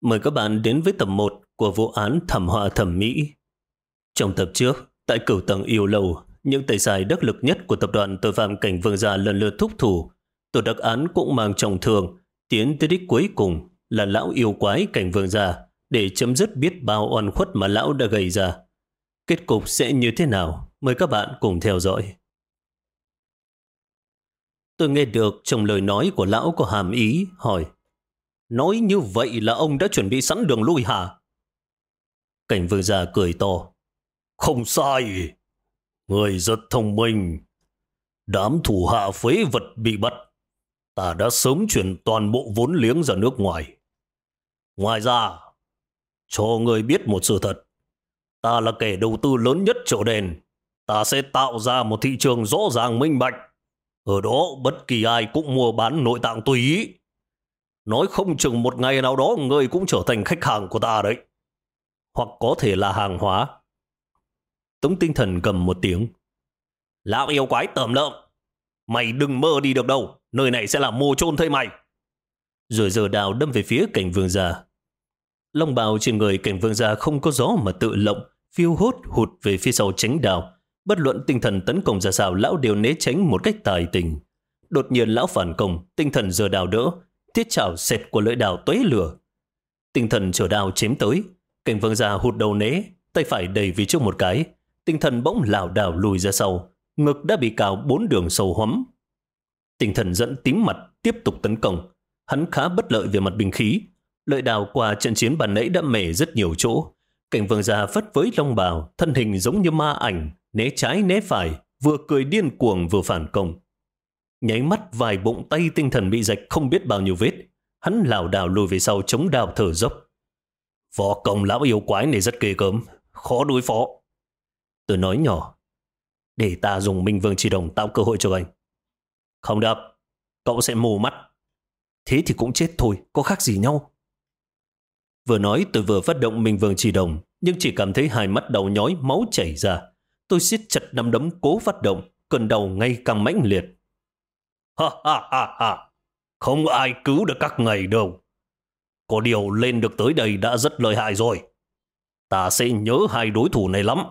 Mời các bạn đến với tập 1 của vụ án thảm họa thẩm mỹ. Trong tập trước, tại cửu tầng yêu lâu, những tay sai đắc lực nhất của tập đoàn tội phạm Cảnh Vương Gia lần lượt thúc thủ. Tổ đặc án cũng mang trọng thương, tiến tới đích cuối cùng là lão yêu quái Cảnh Vương Gia để chấm dứt biết bao oan khuất mà lão đã gây ra. Kết cục sẽ như thế nào? Mời các bạn cùng theo dõi. Tôi nghe được trong lời nói của lão có hàm ý, hỏi: nói như vậy là ông đã chuẩn bị sẵn đường lui hả? Cảnh Vương Gia cười to: không sai, người rất thông minh. Đám thủ hạ phế vật bị bắt, ta đã sớm chuyển toàn bộ vốn liếng ra nước ngoài. Ngoài ra, cho người biết một sự thật, ta là kẻ đầu tư lớn nhất chợ đen. Ta sẽ tạo ra một thị trường rõ ràng minh bạch. Ở đó bất kỳ ai cũng mua bán nội tạng tùy ý. Nói không chừng một ngày nào đó người cũng trở thành khách hàng của ta đấy. Hoặc có thể là hàng hóa. Tống Tinh Thần gầm một tiếng: lão yêu quái tởm lợm, mày đừng mơ đi được đâu. Nơi này sẽ là mồ chôn thây mày. Rồi giơ đao đâm về phía Cảnh Vương Gia. Long bào trên người Cảnh Vương Gia không có gió mà tự lộng, phiêu hốt hụt về phía sau tránh đao. Bất luận Tinh Thần tấn công ra sao, lão đều né tránh một cách tài tình. Đột nhiên lão phản công, Tinh Thần giơ đao đỡ, thiết chảo xẹt của lưỡi đao tóe lửa. Tinh Thần chở đao chém tới, Cảnh Vương Gia hụt đầu né, tay phải đẩy về trước một cái. Tinh Thần bỗng lảo đảo lùi ra sau, ngực đã bị cào 4 đường sâu hoắm. Tinh Thần giận tím mặt, tiếp tục tấn công. Hắn khá bất lợi về mặt binh khí. Lợi đào qua trận chiến bàn nãy đã mẻ rất nhiều chỗ. Cảnh Vương Gia phất với long bào, thân hình giống như ma ảnh, né trái né phải, vừa cười điên cuồng vừa phản công. Nháy mắt vài bụng tay Tinh Thần bị rạch không biết bao nhiêu vết. Hắn lảo đảo lùi về sau chống đao thở dốc. Võ công lão yêu quái này rất ghê gớm, khó đối phó. Tôi nói nhỏ: để ta dùng Minh Vương Chỉ Đồng tạo cơ hội cho anh. Không được, cậu sẽ mù mắt. Thế thì cũng chết thôi, có khác gì nhau. Vừa nói tôi vừa phát động Minh Vương Chỉ Đồng, nhưng chỉ cảm thấy hai mắt đau nhói, máu chảy ra. Tôi siết chặt nắm đấm cố phát động, cơn đau ngày càng mãnh liệt. Ha ha ha ha, không ai cứu được các ngài đâu. Có điều lên được tới đây đã rất lợi hại rồi. Ta sẽ nhớ hai đối thủ này lắm.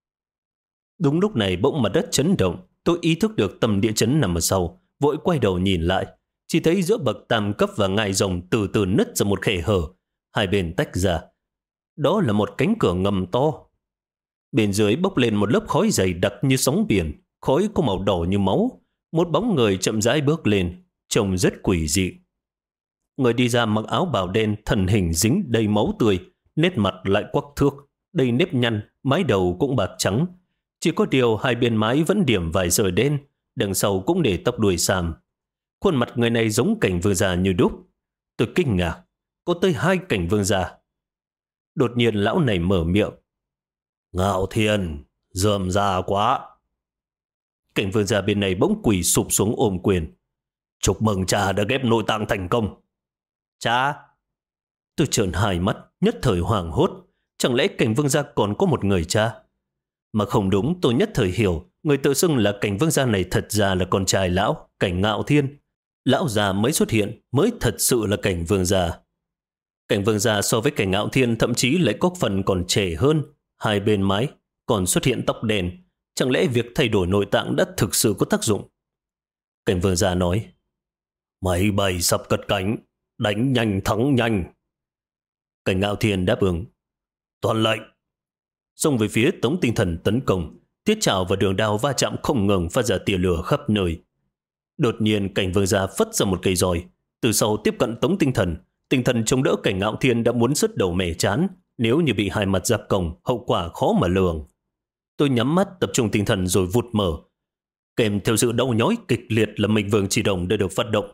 Đúng lúc này bỗng mặt đất chấn động. Tôi ý thức được tầm địa chấn nằm ở sau, vội quay đầu nhìn lại. Chỉ thấy giữa bậc tam cấp và ngai rồng từ từ nứt ra một khe hở, hai bên tách ra. Đó là một cánh cửa ngầm to. Bên dưới bốc lên một lớp khói dày đặc như sóng biển, khói có màu đỏ như máu. Một bóng người chậm rãi bước lên, trông rất quỷ dị. Người đi ra mặc áo bào đen, thân hình dính đầy máu tươi, nét mặt lại quắc thước, đầy nếp nhăn, mái đầu cũng bạc trắng. Chỉ có điều hai bên mái vẫn điểm vài sợi đen, đằng sau cũng để tóc đuôi xàm. Khuôn mặt người này giống Cảnh Vương Gia như đúc. Tôi kinh ngạc, có tới 2 Cảnh Vương Gia. Đột nhiên lão này mở miệng: Ngạo Thiên, rườm rà quá. Cảnh Vương Gia bên này bỗng quỳ sụp xuống ôm quyền: chúc mừng cha đã ghép nội tạng thành công. Cha? Tôi trợn hai mắt, nhất thời hoảng hốt. Chẳng lẽ Cảnh Vương Gia còn có một người cha? Mà không đúng, tôi nhất thời hiểu, người tự xưng là Cảnh Vương Gia này thật ra là con trai lão, Cảnh Ngạo Thiên. Lão già mới xuất hiện mới thật sự là Cảnh Vương Gia. Cảnh Vương Gia so với Cảnh Ngạo Thiên thậm chí lại có phần còn trẻ hơn. Hai bên mái còn xuất hiện tóc đen. Chẳng lẽ việc thay đổi nội tạng đã thực sự có tác dụng? Cảnh Vương Gia nói: máy bay sắp cất cánh, đánh nhanh thắng nhanh. Cảnh Ngạo Thiên đáp ứng: toàn lệnh. Xông về phía Tống Tinh Thần tấn công, thiết trảo và đường đao va chạm không ngừng, phát ra tia lửa khắp nơi. Đột nhiên Cảnh Vương Gia phất ra một cây roi, từ sau tiếp cận Tống Tinh Thần. Tinh Thần chống đỡ Cảnh Ngạo Thiên đã muốn sứt đầu mẻ chán, nếu như bị hai mặt giáp công, hậu quả khó mà lường. Tôi nhắm mắt tập trung tinh thần rồi vụt mở. Kèm theo sự đau nhói kịch liệt là Minh Vương Chỉ Đồng đã được phát động.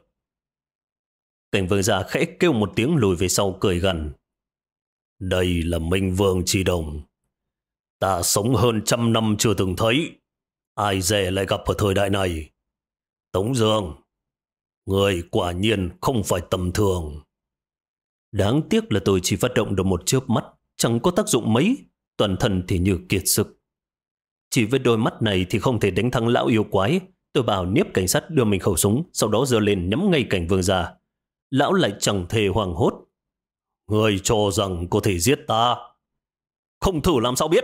Cảnh Vương Gia khẽ kêu một tiếng lùi về sau cười gằn: đây là Minh Vương Chỉ Đồng. Ta sống hơn 100 năm chưa từng thấy, ai dè lại gặp ở thời đại này. Tống Dương, người quả nhiên không phải tầm thường. Đáng tiếc là tôi chỉ phát động được một chớp mắt, chẳng có tác dụng mấy, toàn thân thì như kiệt sức. Chỉ với đôi mắt này thì không thể đánh thắng lão yêu quái. Tôi bảo Niếp cảnh sát đưa mình khẩu súng, sau đó giơ lên nhắm ngay Cảnh Vương Gia. Lão lại chẳng thề hoảng hốt: Người cho rằng có thể giết ta? Không thử làm sao biết.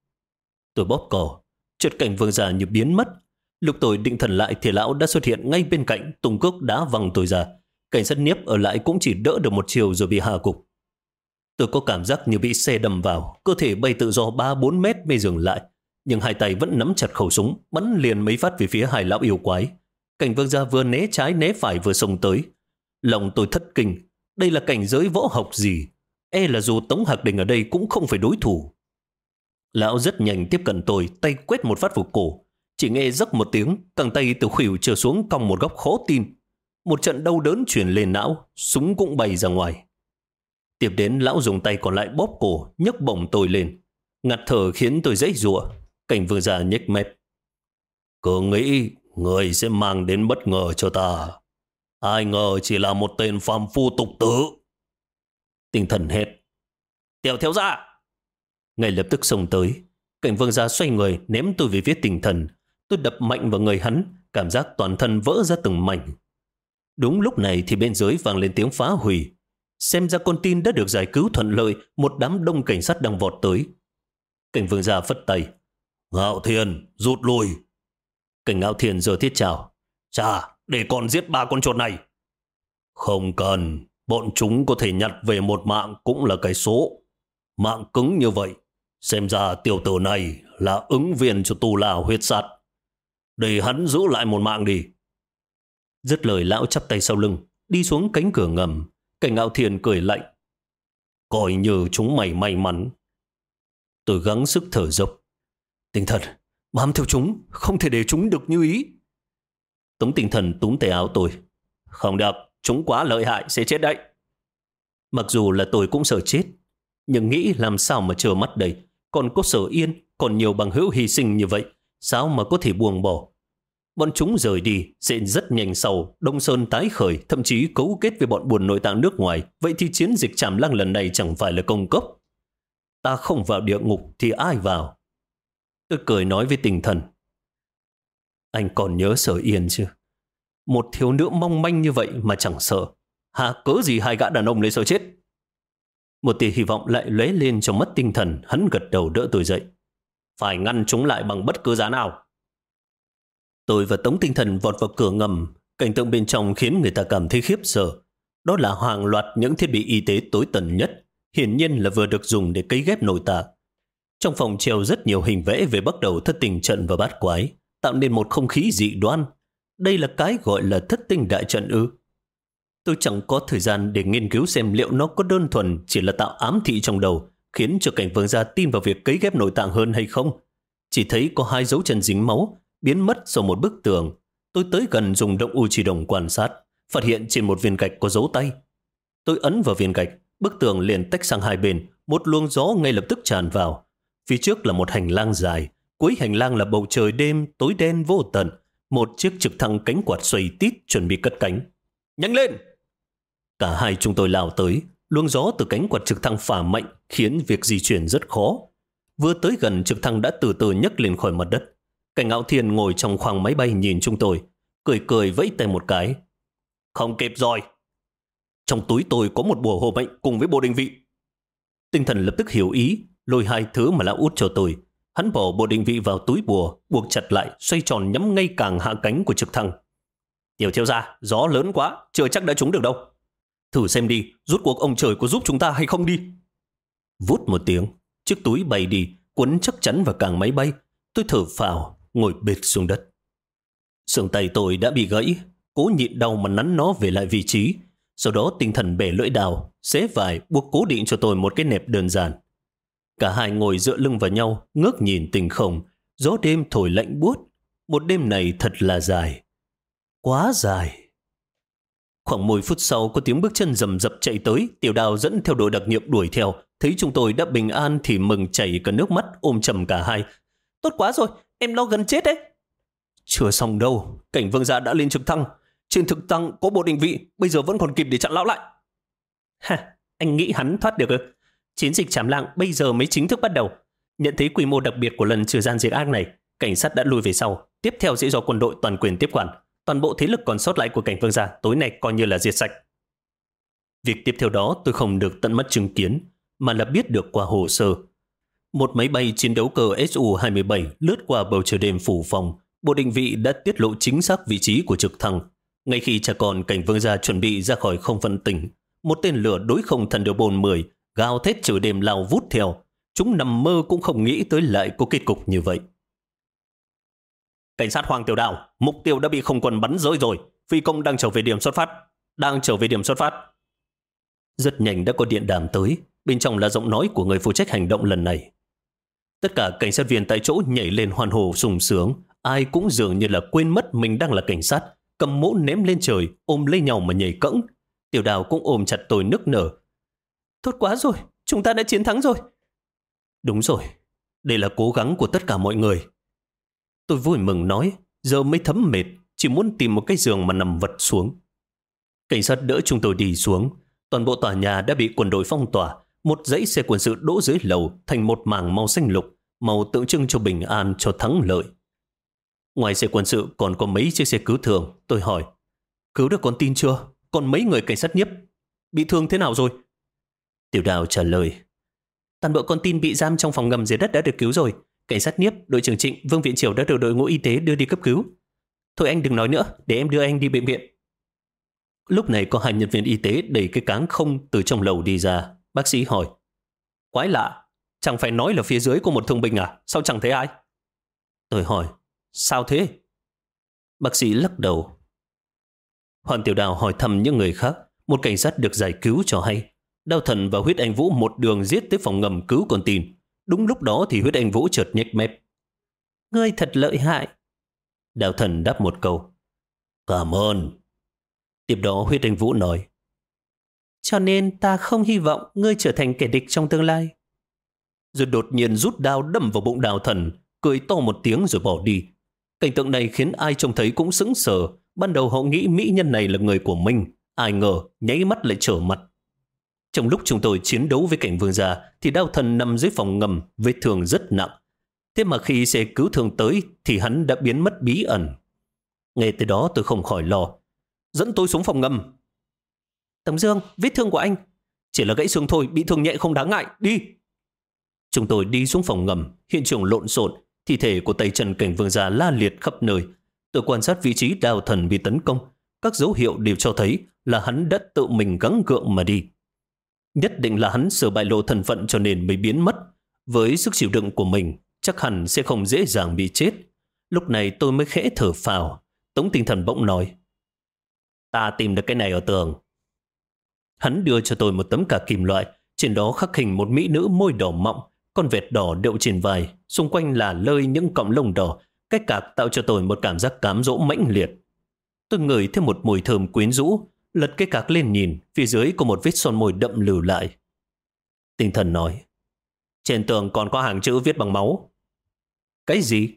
Tôi bóp cò, chợt cảnh vương già như biến mất. Lúc tôi định thần lại thì lão đã xuất hiện ngay bên cạnh, tung cước đá văng tôi ra. Cảnh sát Niếp ở lại cũng chỉ đỡ được một chiều rồi bị hạ gục. Tôi có cảm giác như bị xe đâm vào, cơ thể bay tự do 3-4 mét mới dừng lại. Nhưng hai tay vẫn nắm chặt khẩu súng, bắn liền mấy phát về phía hai lão yêu quái. Cảnh vương gia vừa né trái né phải vừa xông tới. Lòng tôi thất kinh, đây là cảnh giới võ học gì? E là dù Tống Hạc Đình ở đây cũng không phải đối thủ. Lão rất nhanh tiếp cận tôi, tay quét một phát vào cổ. Chỉ nghe rắc một tiếng, cẳng tay từ khuỷu trở xuống cong một góc khó tin. Một trận đau đớn truyền lên não, súng cũng bay ra ngoài. Tiếp đến lão dùng tay còn lại bóp cổ, nhấc bổng tôi lên. Ngạt thở khiến tôi giãy giụa. Cảnh vương gia nhếch mép. Cứ nghĩ người sẽ mang đến bất ngờ cho ta. Ai ngờ chỉ là một tên phàm phu tục tử. Tinh thần hét. Tiểu thiếu gia! Ngay lập tức xông tới. Cảnh vương gia xoay người ném tôi về phía Tinh thần. Tôi đập mạnh vào người hắn, cảm giác toàn thân vỡ ra từng mảnh. Đúng lúc này thì bên dưới vang lên tiếng phá hủy. Xem ra con tin đã được giải cứu thuận lợi, một đám đông cảnh sát đang vọt tới. Cảnh vương gia phất tay. Ngạo Thiên, rút lui. Cảnh Ngạo Thiên giơ thiết chào. Chà, để con giết 3 con chuột này. Không cần, bọn chúng có thể nhặt về một mạng cũng là cái số. Mạng cứng như vậy, xem ra tiểu tử này là ứng viên cho tù lao huyết sát. Để hắn giữ lại một mạng đi. Dứt lời lão chắp tay sau lưng, đi xuống cánh cửa ngầm. Cảnh Ngạo Thiên cười lạnh. Coi như chúng mày may mắn. Tôi gắng sức thở dốc. Tinh thần, bám theo chúng, không thể để chúng được như ý. Tống Tinh Thần túm tay áo tôi. Không được, chúng quá lợi hại, sẽ chết đấy. Mặc dù là tôi cũng sợ chết, nhưng nghĩ làm sao mà chờ mắt đây. Còn có Sở Yên, còn nhiều bằng hữu hy sinh như vậy, sao mà có thể buông bỏ. Bọn chúng rời đi, sẽ rất nhanh sau, Đông Sơn tái khởi, thậm chí cấu kết với bọn buôn nội tạng nước ngoài. Vậy thì chiến dịch Trảm Lăng lần này chẳng phải là công cốc. Ta không vào địa ngục thì ai vào? Tôi cười nói với Tinh Thần. Anh còn nhớ Sở Yên chứ? Một thiếu nữ mong manh như vậy mà chẳng sợ. Hà cớ gì hai gã đàn ông lấy sợ chết? Một tia hy vọng lại lóe lên trong mắt Tinh Thần, hắn gật đầu đỡ tôi dậy. Phải ngăn chúng lại bằng bất cứ giá nào. Tôi và Tống Tinh Thần vọt vào cửa ngầm. Cảnh tượng bên trong khiến người ta cảm thấy khiếp sợ. Đó là hàng loạt những thiết bị y tế tối tần nhất, hiển nhiên là vừa được dùng để cấy ghép nội tạng. Trong phòng treo rất nhiều hình vẽ về bắt đầu thất tình trận và bát quái, tạo nên một không khí dị đoan. Đây là cái gọi là thất tình đại trận ư? Tôi chẳng có thời gian để nghiên cứu xem liệu nó có đơn thuần chỉ là tạo ám thị trong đầu, khiến cho cảnh vương gia tin vào việc cấy ghép nội tạng hơn hay không. Chỉ thấy có 2 dấu chân dính máu, biến mất sau một bức tường. Tôi tới gần dùng động u chỉ đồng quan sát, phát hiện trên một viên gạch có dấu tay. Tôi ấn vào viên gạch, bức tường liền tách sang hai bên, một luồng gió ngay lập tức tràn vào. Phía trước là một hành lang dài, cuối hành lang là bầu trời đêm tối đen vô tận. Một chiếc trực thăng cánh quạt xoay tít chuẩn bị cất cánh. Nhanh lên! Cả hai chúng tôi lao tới, luồng gió từ cánh quạt trực thăng phả mạnh khiến việc di chuyển rất khó. Vừa tới gần, trực thăng đã từ từ nhấc lên khỏi mặt đất. Cảnh Ngạo Thiên ngồi trong khoang máy bay nhìn chúng tôi, cười cười vẫy tay một cái. Không kịp rồi. Trong túi tôi có một bùa hộ mệnh cùng với bộ định vị. Tinh Thần lập tức hiểu ý, lôi 2 thứ mà lão út cho tôi. Hắn bỏ bộ định vị vào túi bùa, buộc chặt lại, xoay tròn nhắm ngay càng hạ cánh của trực thăng. Tiểu thiếu gia, gió lớn quá, chưa chắc đã trúng được đâu. Thử xem đi, rốt cuộc ông trời có giúp chúng ta hay không đi. Vút một tiếng, chiếc túi bay đi, quấn chắc chắn vào càng máy bay. Tôi thở phào, ngồi bệt xuống đất. Xương tay tôi đã bị gãy, cố nhịn đau mà nắn nó về lại vị trí. Sau đó Tinh Thần bẻ lưỡi đào, xé vải, buộc cố định cho tôi một cái nẹp đơn giản. Cả hai ngồi dựa lưng vào nhau, ngước nhìn tinh không. Gió đêm thổi lạnh buốt. Một đêm này thật là dài. Quá dài. Khoảng 10 phút sau có tiếng bước chân rầm rập chạy tới. Tiểu Đào dẫn theo đội đặc nhiệm đuổi theo. Thấy chúng tôi đã bình an thì mừng chảy cả nước mắt, ôm chầm cả hai. Tốt quá rồi, em lo gần chết đấy. Chưa xong đâu, cảnh vương gia đã lên trực thăng. Trên trực thăng có bộ định vị, bây giờ vẫn còn kịp để chặn lão lại. Ha, anh nghĩ hắn thoát được ư? Chiến dịch Trảm Lăng bây giờ mới chính thức bắt đầu. Nhận thấy quy mô đặc biệt của lần trừ gian diệt ác này, cảnh sát đã lui về sau. Tiếp theo sẽ do quân đội toàn quyền tiếp quản. Toàn bộ thế lực còn sót lại của cảnh vương gia tối nay coi như là diệt sạch. Việc tiếp theo đó tôi không được tận mắt chứng kiến, mà là biết được qua hồ sơ. Một máy bay chiến đấu cơ Su-27 lướt qua bầu trời đêm phủ phòng. Bộ định vị đã tiết lộ chính xác vị trí của trực thăng. Ngay khi cha con Cảnh Vương Gia chuẩn bị ra khỏi không phận tỉnh, một tên lửa đối không Thunderbolt 10 gào thét chửi đêm lao vút theo. Chúng nằm mơ cũng không nghĩ tới lại có kết cục như vậy. Cảnh sát Hoàng Tiểu Đào, mục tiêu đã bị không quân bắn rơi rồi. Phi công đang trở về điểm xuất phát. Rất nhanh đã có điện đàm tới. Bên trong là giọng nói của người phụ trách hành động lần này. Tất cả cảnh sát viên tại chỗ nhảy lên hoan hô sung sướng. Ai cũng dường như là quên mất mình đang là cảnh sát, cầm mũ ném lên trời, ôm lấy nhau mà nhảy cẫng. Tiểu Đào cũng ôm chặt tôi nức nở. Tốt quá rồi, chúng ta đã chiến thắng rồi. Đúng rồi, đây là cố gắng của tất cả mọi người. Tôi vui mừng nói, giờ mới thấm mệt, chỉ muốn tìm một cái giường mà nằm vật xuống. Cảnh sát đỡ chúng tôi đi xuống. Toàn bộ tòa nhà đã bị quân đội phong tỏa. Một dãy xe quân sự đỗ dưới lầu thành một mảng màu xanh lục, màu tượng trưng cho bình an, cho thắng lợi. Ngoài xe quân sự còn có mấy chiếc xe cứu thương. Tôi hỏi, cứu được con tin chưa? Còn mấy người cảnh sát nhiếp bị thương thế nào rồi? Tiểu Đào trả lời, toàn bộ con tin bị giam trong phòng ngầm dưới đất đã được cứu rồi. Cảnh sát nhiếp, đội trưởng Trịnh, Vương Viện Triều đã được đội ngũ y tế đưa đi cấp cứu. Thôi anh đừng nói nữa, để em đưa anh đi bệnh viện. Lúc này có 2 nhân viên y tế đẩy cái cáng không từ trong lầu đi ra. Bác sĩ hỏi, quái lạ, chẳng phải nói là phía dưới có một thương binh à? Sao chẳng thấy ai? Tôi hỏi, sao thế? Bác sĩ lắc đầu. Hoàng Tiểu Đào hỏi thăm những người khác. Một cảnh sát được giải cứu cho hay, Đao Thần và Huyết Anh Vũ một đường giết tới phòng ngầm cứu con tin. Đúng lúc đó thì Huyết Anh Vũ chợt nhếch mép. Ngươi thật lợi hại. Đao Thần đáp một câu, cảm ơn. Tiếp đó Huyết Anh Vũ nói, cho nên ta không hy vọng ngươi trở thành kẻ địch trong tương lai. Rồi đột nhiên rút đao đâm vào bụng Đao Thần, cười to một tiếng rồi bỏ đi. Cảnh tượng này khiến ai trông thấy cũng sững sờ. Ban đầu họ nghĩ mỹ nhân này là người của mình, ai ngờ nháy mắt lại trở mặt. Trong lúc chúng tôi chiến đấu với Cảnh Vương Gia thì Đao Thần nằm dưới phòng ngầm, vết thương rất nặng. Thế mà khi xe cứu thương tới thì hắn đã biến mất bí ẩn. Nghe tới đó tôi không khỏi lo. Dẫn tôi xuống phòng ngầm. Tống Dương, vết thương của anh chỉ là gãy xương thôi, bị thương nhẹ không đáng ngại, đi. Chúng tôi đi xuống phòng ngầm. Hiện trường lộn xộn, thi thể của tay chân Cảnh Vương Gia la liệt khắp nơi. Tôi quan sát vị trí Đao Thần bị tấn công. Các dấu hiệu đều cho thấy là hắn đã tự mình gắng gượng mà đi. Nhất định là hắn sợ bại lộ thân phận cho nên mới biến mất. Với sức chịu đựng của mình, chắc hẳn sẽ không dễ dàng bị chết. Lúc này tôi mới khẽ thở phào. Tống Tinh Thần bỗng nói, ta tìm được cái này ở tường. Hắn đưa cho tôi một tấm cà kim loại, trên đó khắc hình một mỹ nữ môi đỏ mọng, con vẹt đỏ đậu trên vai, xung quanh là lơi những cọng lông đỏ. Cách cạc tạo cho tôi một cảm giác cám dỗ mãnh liệt. Tôi ngửi thêm một mùi thơm quyến rũ, lật cái cạc lên nhìn, phía dưới có một vết son môi đậm lưu lại. Tinh Thần nói, trên tường còn có hàng chữ viết bằng máu. Cái gì?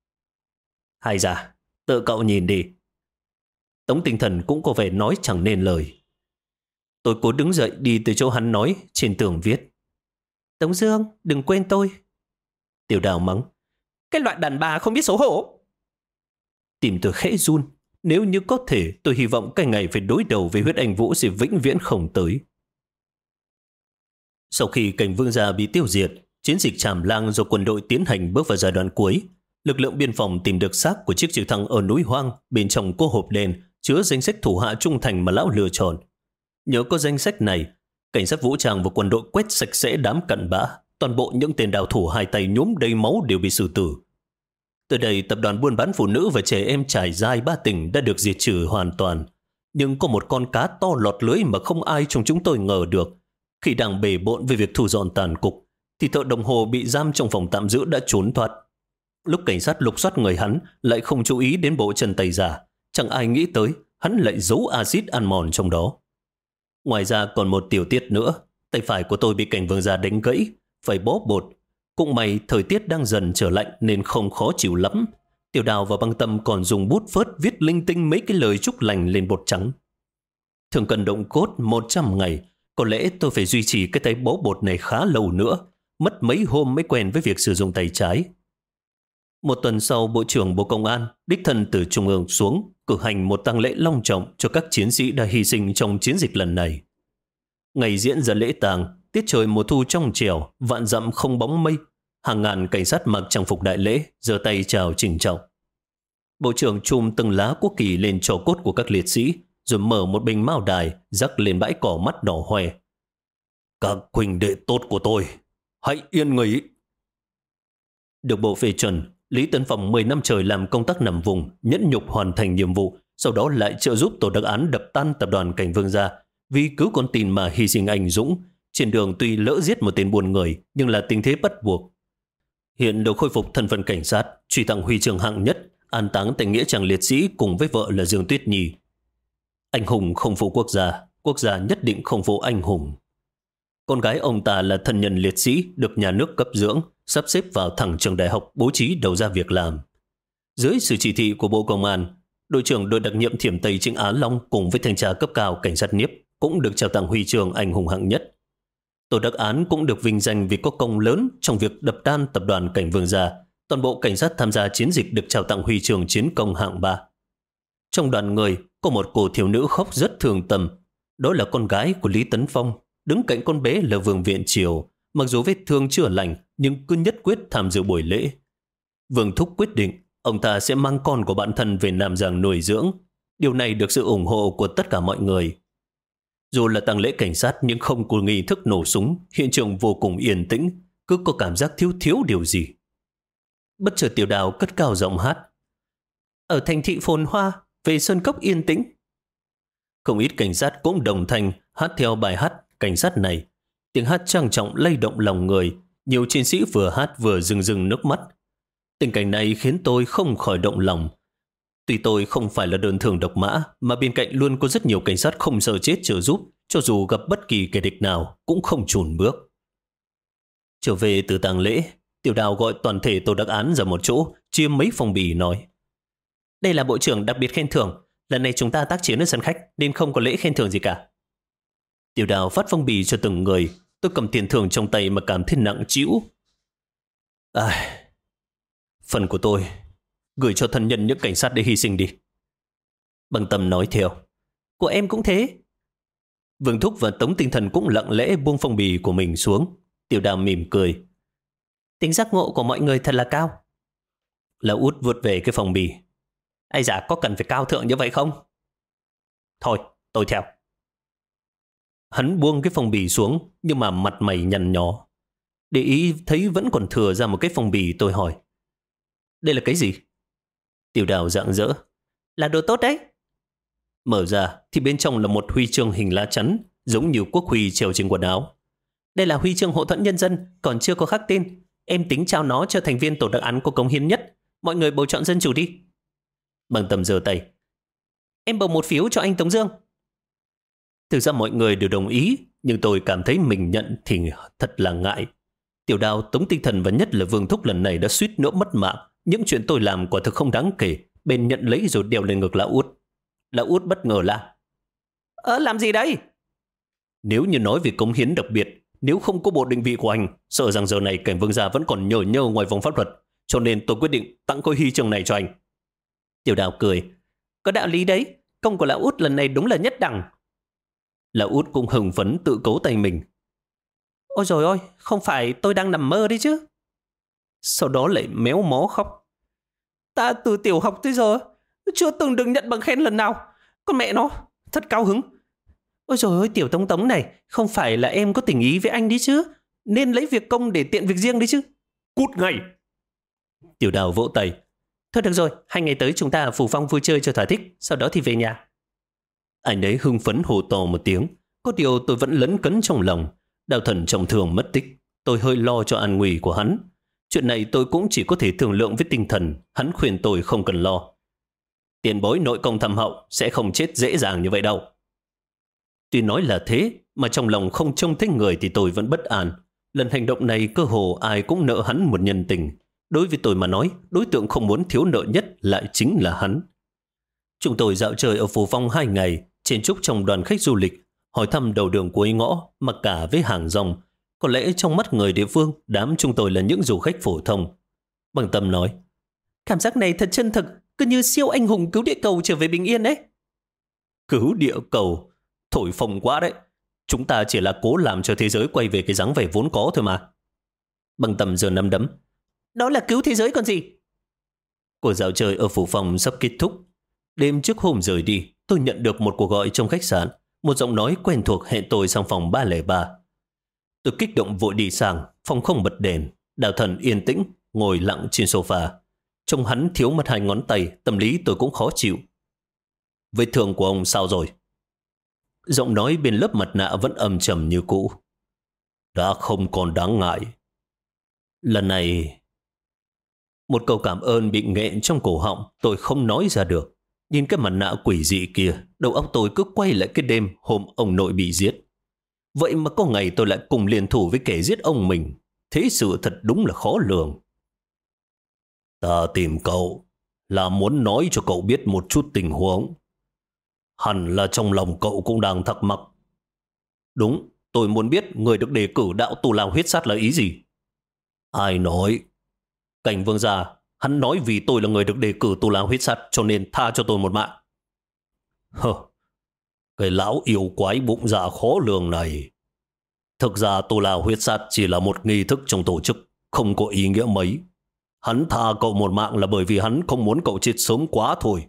Hay da, tự cậu nhìn đi. Tống Tinh Thần cũng có vẻ nói chẳng nên lời. Tôi cố đứng dậy đi tới chỗ hắn nói, trên tường viết, Tống Dương, đừng quên tôi. Tiểu Đào mắng, cái loại đàn bà không biết xấu hổ. Tim tôi khẽ run. Nếu như có thể, tôi hy vọng cái ngày phải đối đầu với Huyết Anh Vũ sẽ vĩnh viễn không tới. Sau khi Cảnh Vương Gia bị tiêu diệt, chiến dịch Trảm Lang do quân đội tiến hành bước vào giai đoạn cuối. Lực lượng biên phòng tìm được xác của chiếc trực thăng ở núi hoang, bên trong có hộp đen chứa danh sách thủ hạ trung thành mà lão lựa chọn. Nhớ có danh sách này, cảnh sát vũ trang và quân đội quét sạch sẽ đám cặn bã. Toàn bộ những tên đào thủ hai tay nhuốm đầy máu đều bị xử tử. Từ đây, tập đoàn buôn bán phụ nữ và trẻ em trải dài 3 tỉnh đã được diệt trừ hoàn toàn. Nhưng có một con cá to lọt lưới mà không ai trong chúng tôi ngờ được. Khi đang bề bộn với việc thu dọn tàn cục, thì thợ đồng hồ bị giam trong phòng tạm giữ đã trốn thoát. Lúc cảnh sát lục soát người hắn lại không chú ý đến bộ chân tay giả. Chẳng ai nghĩ tới hắn lại giấu axit ăn mòn trong đó. Ngoài ra còn một tiểu tiết nữa. Tay phải của tôi bị Cảnh Vương Gia đánh gãy, phải bó bột. Cũng may thời tiết đang dần trở lạnh nên không khó chịu lắm. Tiểu Đào và Băng Tâm còn dùng bút phớt viết linh tinh mấy cái lời chúc lành lên bột trắng. Thường cần động cốt 100 ngày. Có lẽ tôi phải duy trì cái tay bó bột này khá lâu nữa. Mất mấy hôm mới quen với việc sử dụng tay trái. Một tuần sau, Bộ trưởng Bộ Công an đích thân từ Trung ương xuống cử hành một tang lễ long trọng cho các chiến sĩ đã hy sinh trong chiến dịch lần này. Ngày diễn ra lễ tang, tiết trời mùa thu trong trẻo, vạn dặm không bóng mây. Hàng ngàn cảnh sát mặc trang phục đại lễ, giơ tay chào trình trọng. Bộ trưởng chùm từng lá quốc kỳ lên tro cốt của các liệt sĩ, rồi mở một bình mao đài, rắc lên bãi cỏ mắt đỏ hoe. Các huynh đệ tốt của tôi, hãy yên nghỉ. Được bộ phê chuẩn, Lý Tấn Phong 10 năm trời làm công tác nằm vùng, nhẫn nhục hoàn thành nhiệm vụ, sau đó lại trợ giúp tổ đặc án đập tan tập đoàn Cảnh Vương gia. Vì cứu con tin mà hy sinh anh dũng, trên đường tuy lỡ giết một tên buôn người, nhưng là tình thế bắt buộc. Hiện được khôi phục thân phận cảnh sát, truy tặng huy chương hạng nhất, an táng tại nghĩa trang liệt sĩ cùng với vợ là Dương Tuyết Nhi. Anh hùng không phụ quốc gia nhất định không phụ anh hùng. Con gái ông ta là thân nhân liệt sĩ, được nhà nước cấp dưỡng, sắp xếp vào thẳng trường đại học bố trí đầu ra việc làm. Dưới sự chỉ thị của Bộ Công an, đội trưởng đội đặc nhiệm Thiểm Tây Trịnh Á Long cùng với thanh tra cấp cao cảnh sát Niếp cũng được trao tặng huy chương anh hùng hạng nhất. Tổ đặc án cũng được vinh danh vì có công lớn trong việc đập tan tập đoàn Cảnh Vương gia. Toàn bộ cảnh sát tham gia chiến dịch được trao tặng huy chương chiến công hạng 3. Trong đoàn người có một cô thiếu nữ khóc rất thương tâm. Đó là con gái của Lý Tấn Phong. Đứng cạnh con bé là Vương Viện Triều. Mặc dù vết thương chưa lành nhưng cứ nhất quyết tham dự buổi lễ. Vương Thúc quyết định ông ta sẽ mang con của bạn thân về Nam Giang nuôi dưỡng. Điều này được sự ủng hộ của tất cả mọi người. Dù là tang lễ cảnh sát nhưng không có nghi thức nổ súng, hiện trường vô cùng yên tĩnh, cứ có cảm giác thiếu điều gì. Bất chợt Tiểu Đào cất cao giọng hát. Ở thành thị phồn hoa, về sơn cốc yên tĩnh. Không ít cảnh sát cũng đồng thanh hát theo bài hát cảnh sát này. Tiếng hát trang trọng lay động lòng người, nhiều chiến sĩ vừa hát vừa rưng rưng nước mắt. Tình cảnh này khiến tôi không khỏi động lòng. Tuy tôi không phải là đơn thường độc mã, mà bên cạnh luôn có rất nhiều cảnh sát không sợ chết trợ giúp, cho dù gặp bất kỳ kẻ địch nào cũng không chùn bước. Trở về từ tang lễ, Tiểu Đào gọi toàn thể tổ đặc án ra một chỗ, chia mấy phong bì nói. Đây là bộ trưởng đặc biệt khen thưởng, lần này chúng ta tác chiến ở sân khách nên không có lễ khen thưởng gì cả. Tiểu Đào phát phong bì cho từng người, tôi cầm tiền thưởng trong tay mà cảm thấy nặng trĩu. Phần của tôi gửi cho thân nhân những cảnh sát để hy sinh đi. Bằng Tâm nói theo. Của em cũng thế. Vương Thúc và Tống Tinh Thần cũng lặng lẽ buông phong bì của mình xuống. Tiểu Đào mỉm cười. Tính giác ngộ của mọi người thật là cao. Lão Út vuốt về cái phong bì. Ai dạ có cần phải cao thượng như vậy không? Thôi, tôi theo. Hắn buông cái phong bì xuống, nhưng mà mặt mày nhăn nhó. Để ý thấy vẫn còn thừa ra một cái phong bì, tôi hỏi. Đây là cái gì? Tiểu Đào rạng rỡ. Là đồ tốt đấy. Mở ra thì bên trong là một huy chương hình lá chắn, giống như quốc huy treo trên quần áo. Đây là huy chương hộ thuẫn nhân dân, còn chưa có khắc tên. Em tính trao nó cho thành viên tổ đặc án có cống hiến nhất. Mọi người bầu chọn dân chủ đi. Bằng Tâm giơ tay. Em bầu một phiếu cho anh Tống Dương. Thực ra mọi người đều đồng ý, nhưng tôi cảm thấy mình nhận thì thật là ngại. Tiểu Đào, Tống Tinh Thần và nhất là Vương Thúc lần này đã suýt nữa mất mạng. Những chuyện tôi làm quả thực không đáng kể. Bên nhận lấy rồi đeo lên ngực Lão Út. Lão Út bất ngờ la. Làm gì đấy? Nếu như nói về cống hiến đặc biệt, nếu không có bộ định vị của anh, sợ rằng giờ này Cảnh Vương gia vẫn còn nhờ ngoài vòng pháp luật. Cho nên tôi quyết định tặng cái huy chương này cho anh. Tiểu Đào cười. Có đạo lý đấy. Công của Lão Út lần này đúng là nhất đẳng. Lão Út cũng hưng phấn tự cấu tay mình. Ôi dồi ôi, không phải tôi đang nằm mơ đấy chứ. Sau đó lại méo mó khóc. Ta từ tiểu học tới giờ chưa từng được nhận bằng khen lần nào. Con mẹ nó, thật cao hứng. Ôi dồi ôi, tiểu Tống Tống này, không phải là em có tình ý với anh đấy chứ. Nên lấy việc công để tiện việc riêng đấy chứ. Cút ngay. Tiểu Đào vỗ tay. Thôi được rồi, 2 ngày tới chúng ta ở Phủ Phong vui chơi cho thỏa thích, sau đó thì về nhà. Anh ấy hưng phấn hô to một tiếng. Có điều tôi vẫn lấn cấn trong lòng. Đào Thần trọng thương mất tích, tôi hơi lo cho an nguy của hắn. Chuyện này tôi cũng chỉ có thể thương lượng với Tinh Thần. Hắn khuyên tôi không cần lo. Tiền bối nội công thâm hậu sẽ không chết dễ dàng như vậy đâu. Tuy nói là thế, mà trong lòng không trông thấy người thì tôi vẫn bất an. Lần hành động này cơ hồ ai cũng nợ hắn một nhân tình. Đối với tôi mà nói, đối tượng không muốn thiếu nợ nhất lại chính là hắn. Chúng tôi dạo chơi ở Phủ Phong 2 ngày, chen chúc trong đoàn khách du lịch, hỏi thăm đầu đường cuối ngõ, mặc cả với hàng rong. Có lẽ trong mắt người địa phương, đám chúng tôi là những du khách phổ thông. Bằng Tâm nói, cảm giác này thật chân thực, cứ như siêu anh hùng cứu địa cầu trở về bình yên đấy. Cứu địa cầu? Thổi phồng quá đấy. Chúng ta chỉ là cố làm cho thế giới quay về cái dáng vẻ vốn có thôi mà. Băng Tầm giơ nắm đấm. Đó là cứu thế giới còn gì? Cuộc dạo chơi ở phủ phòng sắp kết thúc. Đêm trước hôm rời đi, tôi nhận được một cuộc gọi trong khách sạn. Một giọng nói quen thuộc hẹn tôi sang phòng 303. Tôi kích động vội đi sang, phòng không bật đèn. Đào Thần yên tĩnh, ngồi lặng trên sofa. Trông hắn thiếu mất 2 ngón tay, tâm lý tôi cũng khó chịu. Vết thương của ông sao rồi? Giọng nói bên lớp mặt nạ vẫn âm trầm như cũ. Đã không còn đáng ngại. Lần này... Một câu cảm ơn bị nghẹn trong cổ họng, tôi không nói ra được. Nhìn cái mặt nạ quỷ dị kia, đầu óc tôi cứ quay lại cái đêm hôm ông nội bị giết. Vậy mà có ngày tôi lại cùng liên thủ với kẻ giết ông mình. Thế sự thật đúng là khó lường. Ta tìm cậu là muốn nói cho cậu biết một chút tình huống. Hẳn là trong lòng cậu cũng đang thắc mắc. Đúng, tôi muốn biết người được đề cử đạo tù lao huyết sát là ý gì? Ai nói? Cảnh Vương gia, hắn nói vì tôi là người được đề cử tù lao huyết sát cho nên tha cho tôi một mạng. Hơ, cái lão yêu quái bụng dạ khó lường này. Thực ra tù lao huyết sát chỉ là một nghi thức trong tổ chức, không có ý nghĩa mấy. Hắn tha cậu một mạng là bởi vì hắn không muốn cậu chết sớm quá thôi.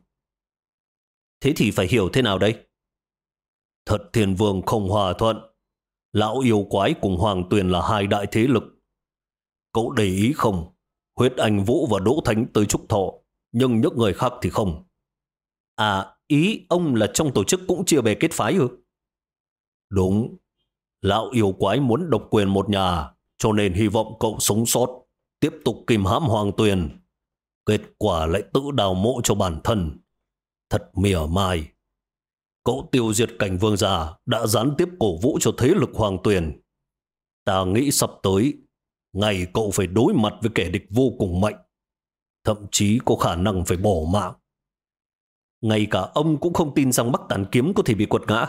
Thế thì phải hiểu thế nào đây? Thật Thiên Vương không hòa thuận. Lão yêu quái cùng Hoàng Tuyền là 2 đại thế lực. Cậu để ý không? Huyết Anh Vũ và Đỗ Thánh tới chúc thọ, nhưng những người khác thì không. À, ý ông là trong tổ chức cũng chia bè kết phái ư? Đúng. Lão yêu quái muốn độc quyền một nhà, cho nên hy vọng cậu sống sót, tiếp tục kìm hãm Hoàng Tuyền. Kết quả lại tự đào mộ cho bản thân. Thật mỉa mai. Cậu tiêu diệt Cảnh Vương gia đã gián tiếp cổ vũ cho thế lực Hoàng Tuyền. Ta nghĩ sắp tới, ngày cậu phải đối mặt với kẻ địch vô cùng mạnh, thậm chí có khả năng phải bỏ mạng. Ngay cả ông cũng không tin rằng Bắc Tản Kiếm có thể bị quật ngã.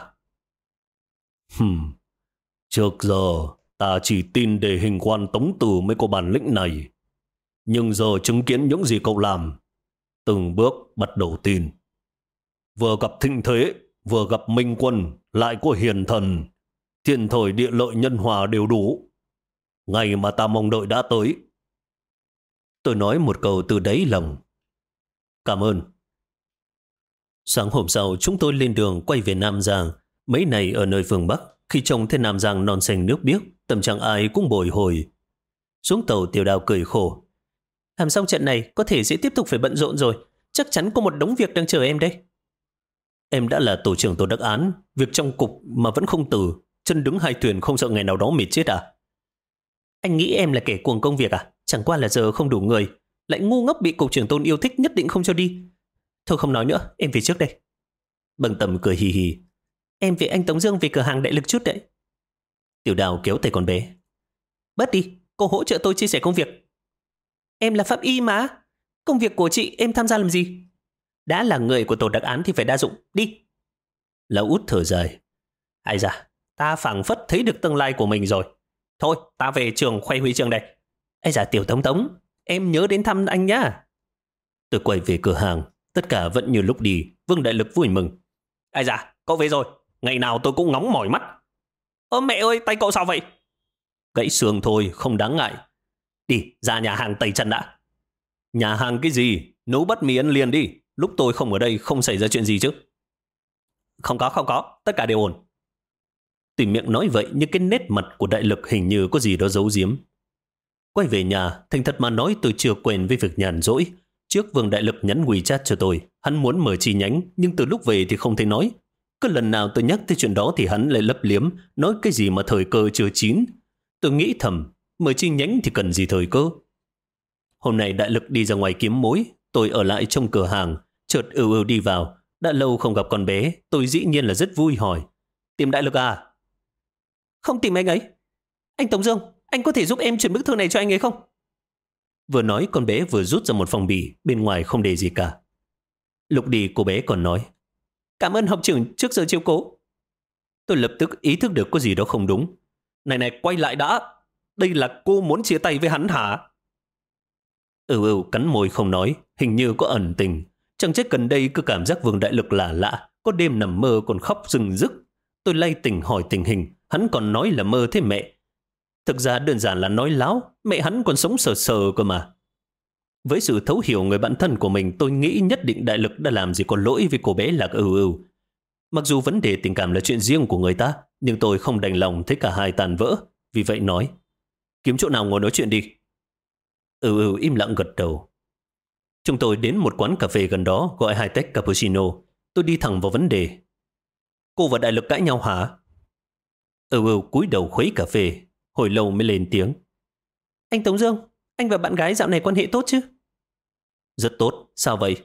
Trước giờ ta chỉ tin để hình quan Tống Từ mới có bản lĩnh này. Nhưng giờ chứng kiến những gì cậu làm, từng bước bắt đầu tin. Vừa gặp thịnh thế, vừa gặp minh quân, lại có hiền thần. Thiên thời địa lợi nhân hòa đều đủ. Ngày mà ta mong đợi đã tới. Tôi nói một câu từ đáy lòng. Cảm ơn. Sáng hôm sau, chúng tôi lên đường quay về Nam Giang. Mấy ngày ở nơi phương Bắc, khi trông thấy Nam Giang non xanh nước biếc, tâm trạng ai cũng bồi hồi. Xuống tàu, Tiểu Đào cười khổ. Làm xong trận này, có thể sẽ tiếp tục phải bận rộn rồi. Chắc chắn có một đống việc đang chờ em đây. Em đã là tổ trưởng tổ đặc án, việc trong cục mà vẫn không từ, chân đứng 2 thuyền không sợ ngày nào đó mệt chết à? Anh nghĩ em là kẻ cuồng công việc à? Chẳng qua là giờ không đủ người, lại ngu ngốc bị cục trưởng Tôn yêu thích nhất định không cho đi. Thôi không nói nữa, em về trước đây. Bằng Tầm cười hì hì. Em với anh Tống Dương về cửa hàng đại lực chút đấy. Tiểu Đào kéo tay con bé. Bớt đi, cô hỗ trợ tôi chia sẻ công việc. Em là pháp y mà. Công việc của chị em tham gia làm gì? Đã là người của tổ đặc án thì phải đa dụng, đi. Lão Út thở dài. Ai da, ta phảng phất thấy được tương lai của mình rồi. Thôi, ta về trường khoe huy chương đây. Ây da, Tiểu Tống Tống, em nhớ đến thăm anh nhá. Tôi quay về cửa hàng, tất cả vẫn như lúc đi. Vương Đại Lực vui mừng. Ai da, cậu về rồi, ngày nào tôi cũng ngóng mỏi mắt. Ơ mẹ ơi, tay cậu sao vậy? Gãy xương thôi, không đáng ngại. Đi, ra nhà hàng tẩy chân đã. Nhà hàng cái gì? Nấu bát mì ăn liền đi. Lúc tôi không ở đây không xảy ra chuyện gì chứ? Không có, tất cả đều ổn. Tùy miệng nói vậy nhưng cái nét mặt của Đại Lực hình như có gì đó giấu giếm. Quay về nhà, thành thật mà nói tôi chưa quen với việc nhàn rỗi. Trước Vương Đại Lực nhắn WeChat cho tôi, hắn muốn mở chi nhánh, nhưng từ lúc về thì không thấy nói. Cứ lần nào tôi nhắc tới chuyện đó thì hắn lại lấp liếm, nói cái gì mà thời cơ chưa chín. Tôi nghĩ thầm, mở chi nhánh thì cần gì thời cơ. Hôm nay Đại Lực đi ra ngoài kiếm mối, tôi ở lại trong cửa hàng, chợt ưu đi vào. Đã lâu không gặp con bé, tôi dĩ nhiên là rất vui hỏi. Tìm Đại Lực à? Không tìm anh ấy. Anh Tống Dương, anh có thể giúp em chuyển bức thư này cho anh ấy không? Vừa nói con bé vừa rút ra một phong bì, bên ngoài không để gì cả. Lúc đi cô bé còn nói, cảm ơn học trưởng trước giờ chiếu cố. Tôi lập tức ý thức được có gì đó không đúng. Này, quay lại đã. Đây là cô muốn chia tay với hắn hả? Cắn môi không nói, hình như có ẩn tình. Chẳng trách gần đây cứ cảm giác Vương Đại Lực lạ lạ, có đêm nằm mơ còn khóc rừng rức. Tôi lay tỉnh hỏi tình hình, Hắn còn nói là mơ thế mẹ. Thực ra đơn giản là nói láo, mẹ hắn còn sống sờ sờ cơ mà. Với sự thấu hiểu người bạn thân của mình, tôi nghĩ nhất định Đại Lực đã làm gì có lỗi với cô bé Lạc Ưu Ưu. Mặc dù vấn đề tình cảm là chuyện riêng của người ta, nhưng tôi không đành lòng thấy cả hai tàn vỡ. Vì vậy nói, kiếm chỗ nào ngồi nói chuyện đi. Ưu Ưu im lặng gật đầu. Chúng tôi đến một quán cà phê gần đó, gọi 2 tách cappuccino. Tôi đi thẳng vào vấn đề. Cô và Đại Lực cãi nhau hả? Ưu Ưu cúi đầu khuấy cà phê, hồi lâu mới lên tiếng. Anh Tống Dương, anh và bạn gái dạo này quan hệ tốt chứ? Rất tốt, sao vậy?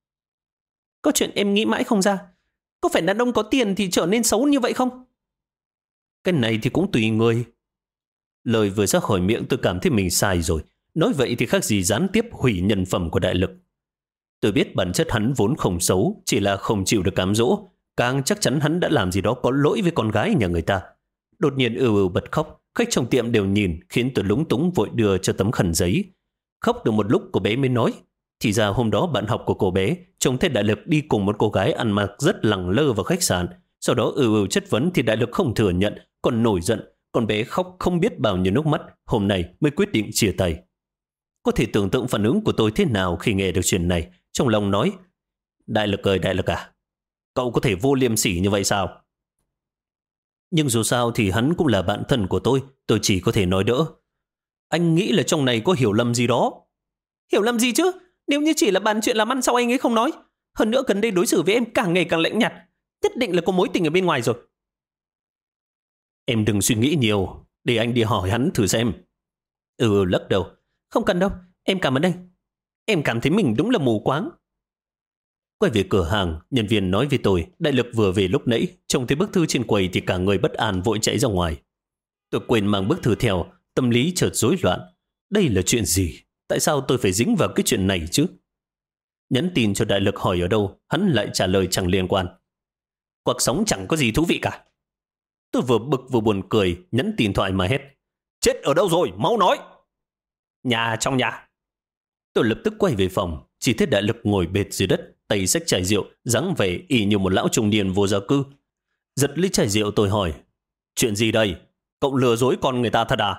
Có chuyện em nghĩ mãi không ra. Có phải đàn ông có tiền thì trở nên xấu như vậy không? Cái này thì cũng tùy người. Lời vừa ra khỏi miệng tôi cảm thấy mình sai rồi. Nói vậy thì khác gì gián tiếp hủy nhân phẩm của Đại Lực. Tôi biết bản chất hắn vốn không xấu, chỉ là không chịu được cám dỗ. Càng chắc chắn hắn đã làm gì đó có lỗi với con gái nhà người ta. Đột nhiên Ưu Ưu bật khóc. Khách trong tiệm đều nhìn, khiến tôi lúng túng vội đưa cho tấm khăn giấy. Khóc được một lúc cô bé mới nói. Thì ra hôm đó bạn học của cô bé trông thấy Đại Lực đi cùng một cô gái ăn mặc rất lẳng lơ vào khách sạn. Sau đó Ưu Ưu chất vấn thì Đại Lực không thừa nhận, còn nổi giận. Con bé khóc không biết bao nhiêu nước mắt, hôm nay mới quyết định chia tay. Có thể tưởng tượng phản ứng của tôi thế nào khi nghe được chuyện này. Trong lòng nói, Đại Lực ơi Đại Lực à, cậu có thể vô liêm sỉ như vậy sao? Nhưng dù sao thì hắn cũng là bạn thân của tôi chỉ có thể nói đỡ. Anh nghĩ là trong này có hiểu lầm gì đó. Hiểu lầm gì chứ? Nếu như chỉ là bàn chuyện làm ăn sao anh ấy không nói? Hơn nữa gần đây đối xử với em càng ngày càng lạnh nhạt. Nhất định là có mối tình ở bên ngoài rồi. Em đừng suy nghĩ nhiều, để anh đi hỏi hắn thử xem. Lắc đầu. Không cần đâu, em cảm ơn anh. Em cảm thấy mình đúng là mù quáng. Quay về cửa hàng, nhân viên nói với tôi, Đại Lực vừa về lúc nãy, trông thấy bức thư trên quầy thì cả người bất an vội chạy ra ngoài. Tôi quên mang bức thư theo, tâm lý chợt rối loạn. Đây là chuyện gì? Tại sao tôi phải dính vào cái chuyện này chứ? Nhắn tin cho Đại Lực hỏi ở đâu, hắn lại trả lời chẳng liên quan. Cuộc sống chẳng có gì thú vị cả. Tôi vừa bực vừa buồn cười, nhắn tin thoại mà hét. Chết ở đâu rồi? Mau nói! Trong nhà. Tôi lập tức quay về phòng, chỉ thấy Đại Lực ngồi bệt dưới đất, tay xách chai rượu, dáng vẻ y như một lão trung niên vô gia cư. Giật lấy chai rượu tôi hỏi, chuyện gì đây? Cậu lừa dối con người ta thật à?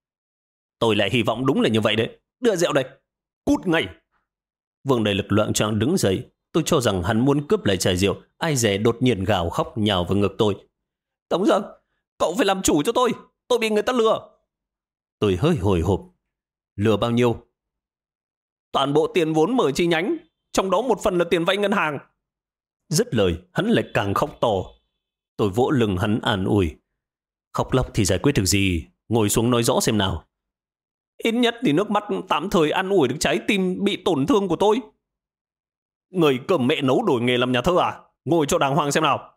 Tôi lại hy vọng đúng là như vậy đấy. Đưa rượu đây. Cút ngay. Vương Đại Lực loạng choạng đứng dậy. Tôi cho rằng hắn muốn cướp lại chai rượu, ai dè đột nhiên gào khóc nhào vào ngực tôi. Tống Dương, cậu phải làm chủ cho tôi bị người ta lừa. Tôi hơi hồi hộp. Lừa bao nhiêu? Toàn bộ tiền vốn mở chi nhánh, trong đó một phần là tiền vay ngân hàng. Dứt lời, hắn lại càng khóc to. Tôi vỗ lưng hắn an ủi. Khóc lóc thì giải quyết được gì, ngồi xuống nói rõ xem nào. Ít nhất thì nước mắt tạm thời an ủi được trái tim bị tổn thương của tôi. Người cầm mẹ nấu đổi nghề làm nhà thơ à? Ngồi cho đàng hoàng xem nào.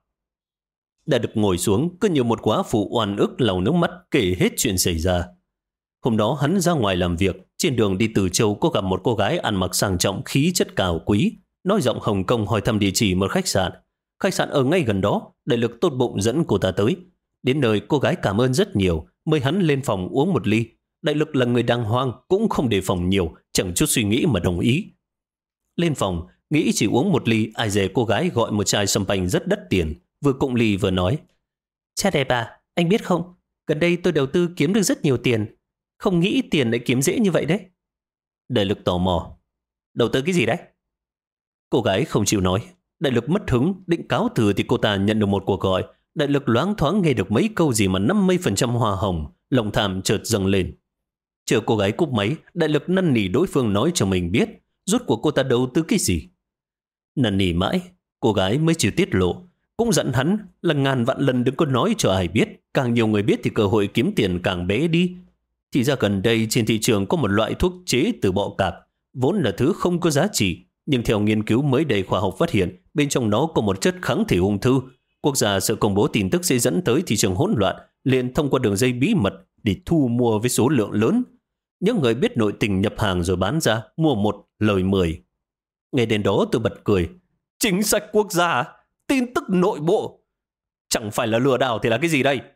Đã được ngồi xuống, cứ như một quá phụ oan ức lau nước mắt kể hết chuyện xảy ra. Hôm đó hắn ra ngoài làm việc, trên đường đi Từ Châu có gặp một cô gái ăn mặc sang trọng khí chất cao quý, nói giọng Hồng Kông hỏi thăm địa chỉ một khách sạn. Khách sạn ở ngay gần đó, Đại Lực tốt bụng dẫn cô ta tới. Đến nơi cô gái cảm ơn rất nhiều, mời hắn lên phòng uống một ly. Đại Lực là người đàng hoàng, cũng không đề phòng nhiều, chẳng chút suy nghĩ mà đồng ý. Lên phòng, nghĩ chỉ uống một ly, ai dè cô gái gọi một chai champagne rất đắt tiền, vừa cụng ly vừa nói. Cha đẹp à, anh biết không, gần đây tôi đầu tư kiếm được rất nhiều tiền. Không nghĩ tiền lại kiếm dễ như vậy đấy. Đại Lực tò mò. Đầu tư cái gì đấy? Cô gái không chịu nói. Đại Lực mất hứng, định cáo từ thì cô ta nhận được một cuộc gọi. Đại Lực loáng thoáng nghe được mấy câu gì mà 50% hoa hồng, lòng tham chợt dâng lên. Chờ cô gái cúp máy, Đại Lực năn nỉ đối phương nói cho mình biết rốt cuộc cô ta đầu tư cái gì. Năn nỉ mãi, cô gái mới chịu tiết lộ. Cũng dặn hắn là ngàn vạn lần đừng có nói cho ai biết. Càng nhiều người biết thì cơ hội kiếm tiền càng bé đi. Thì ra gần đây trên thị trường có một loại thuốc chế từ bọ cạp, vốn là thứ không có giá trị, nhưng theo nghiên cứu mới đây khoa học phát hiện bên trong nó có một chất kháng thể ung thư. Quốc gia sợ công bố tin tức sẽ dẫn tới thị trường hỗn loạn, liền thông qua đường dây bí mật để thu mua với số lượng lớn. Những người biết nội tình nhập hàng rồi bán ra, mua 1 lời 10. Nghe đến đó tôi bật cười. Chính sách quốc gia, tin tức nội bộ, chẳng phải là lừa đảo thì là cái gì đây?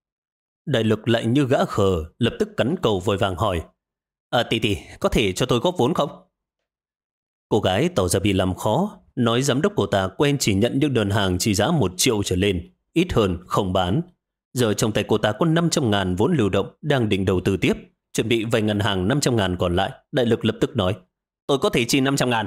Đại Lực lại như gã khờ, lập tức cắn cầu vội vàng hỏi. Tỷ, có thể cho tôi góp vốn không? Cô gái tỏ ra bị làm khó, nói giám đốc của ta quen chỉ nhận những đơn hàng trị giá 1 triệu trở lên, ít hơn không bán. Giờ trong tay cô ta có 500.000 vốn lưu động đang định đầu tư tiếp, chuẩn bị vay ngân hàng 500.000 còn lại. Đại Lực lập tức nói, tôi có thể chi 500.000.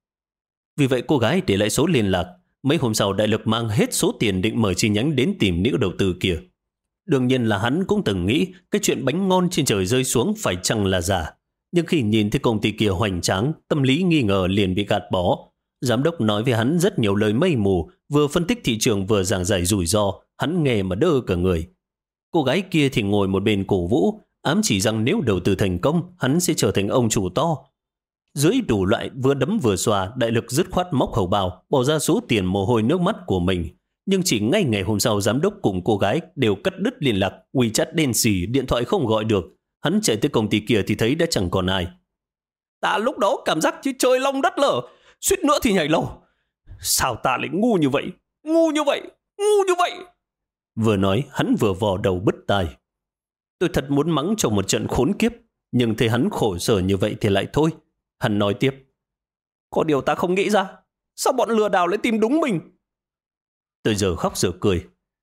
Vì vậy cô gái để lại số liên lạc. Mấy hôm sau Đại Lực mang hết số tiền định mở chi nhánh đến tìm nữ đầu tư kia. Đương nhiên là hắn cũng từng nghĩ cái chuyện bánh ngon trên trời rơi xuống phải chăng là giả. Nhưng khi nhìn thấy công ty kia hoành tráng, tâm lý nghi ngờ liền bị gạt bỏ. Giám đốc nói với hắn rất nhiều lời mây mù, vừa phân tích thị trường vừa giảng giải rủi ro, hắn nghe mà đơ cả người. Cô gái kia thì ngồi một bên cổ vũ, ám chỉ rằng nếu đầu tư thành công, hắn sẽ trở thành ông chủ to. Dưới đủ loại vừa đấm vừa xòa, Đại Lực dứt khoát móc hầu bao, bỏ ra số tiền mồ hôi nước mắt của mình. Nhưng chỉ ngay ngày hôm sau, giám đốc cùng cô gái đều cắt đứt liên lạc, WeChat đen xì, điện thoại không gọi được. Hắn chạy tới công ty kia thì thấy đã chẳng còn ai. Ta lúc đó cảm giác như chơi long đất lở, suýt nữa thì nhảy lầu. Sao ta lại ngu như vậy? Ngu như vậy! Ngu như vậy! Vừa nói, hắn vừa vò đầu bứt tai. Tôi thật muốn mắng cho một trận khốn kiếp, nhưng thấy hắn khổ sở như vậy thì lại thôi. Hắn nói tiếp. Có điều ta không nghĩ ra, sao bọn lừa đảo lại tìm đúng mình? Tôi giờ khóc giờ cười.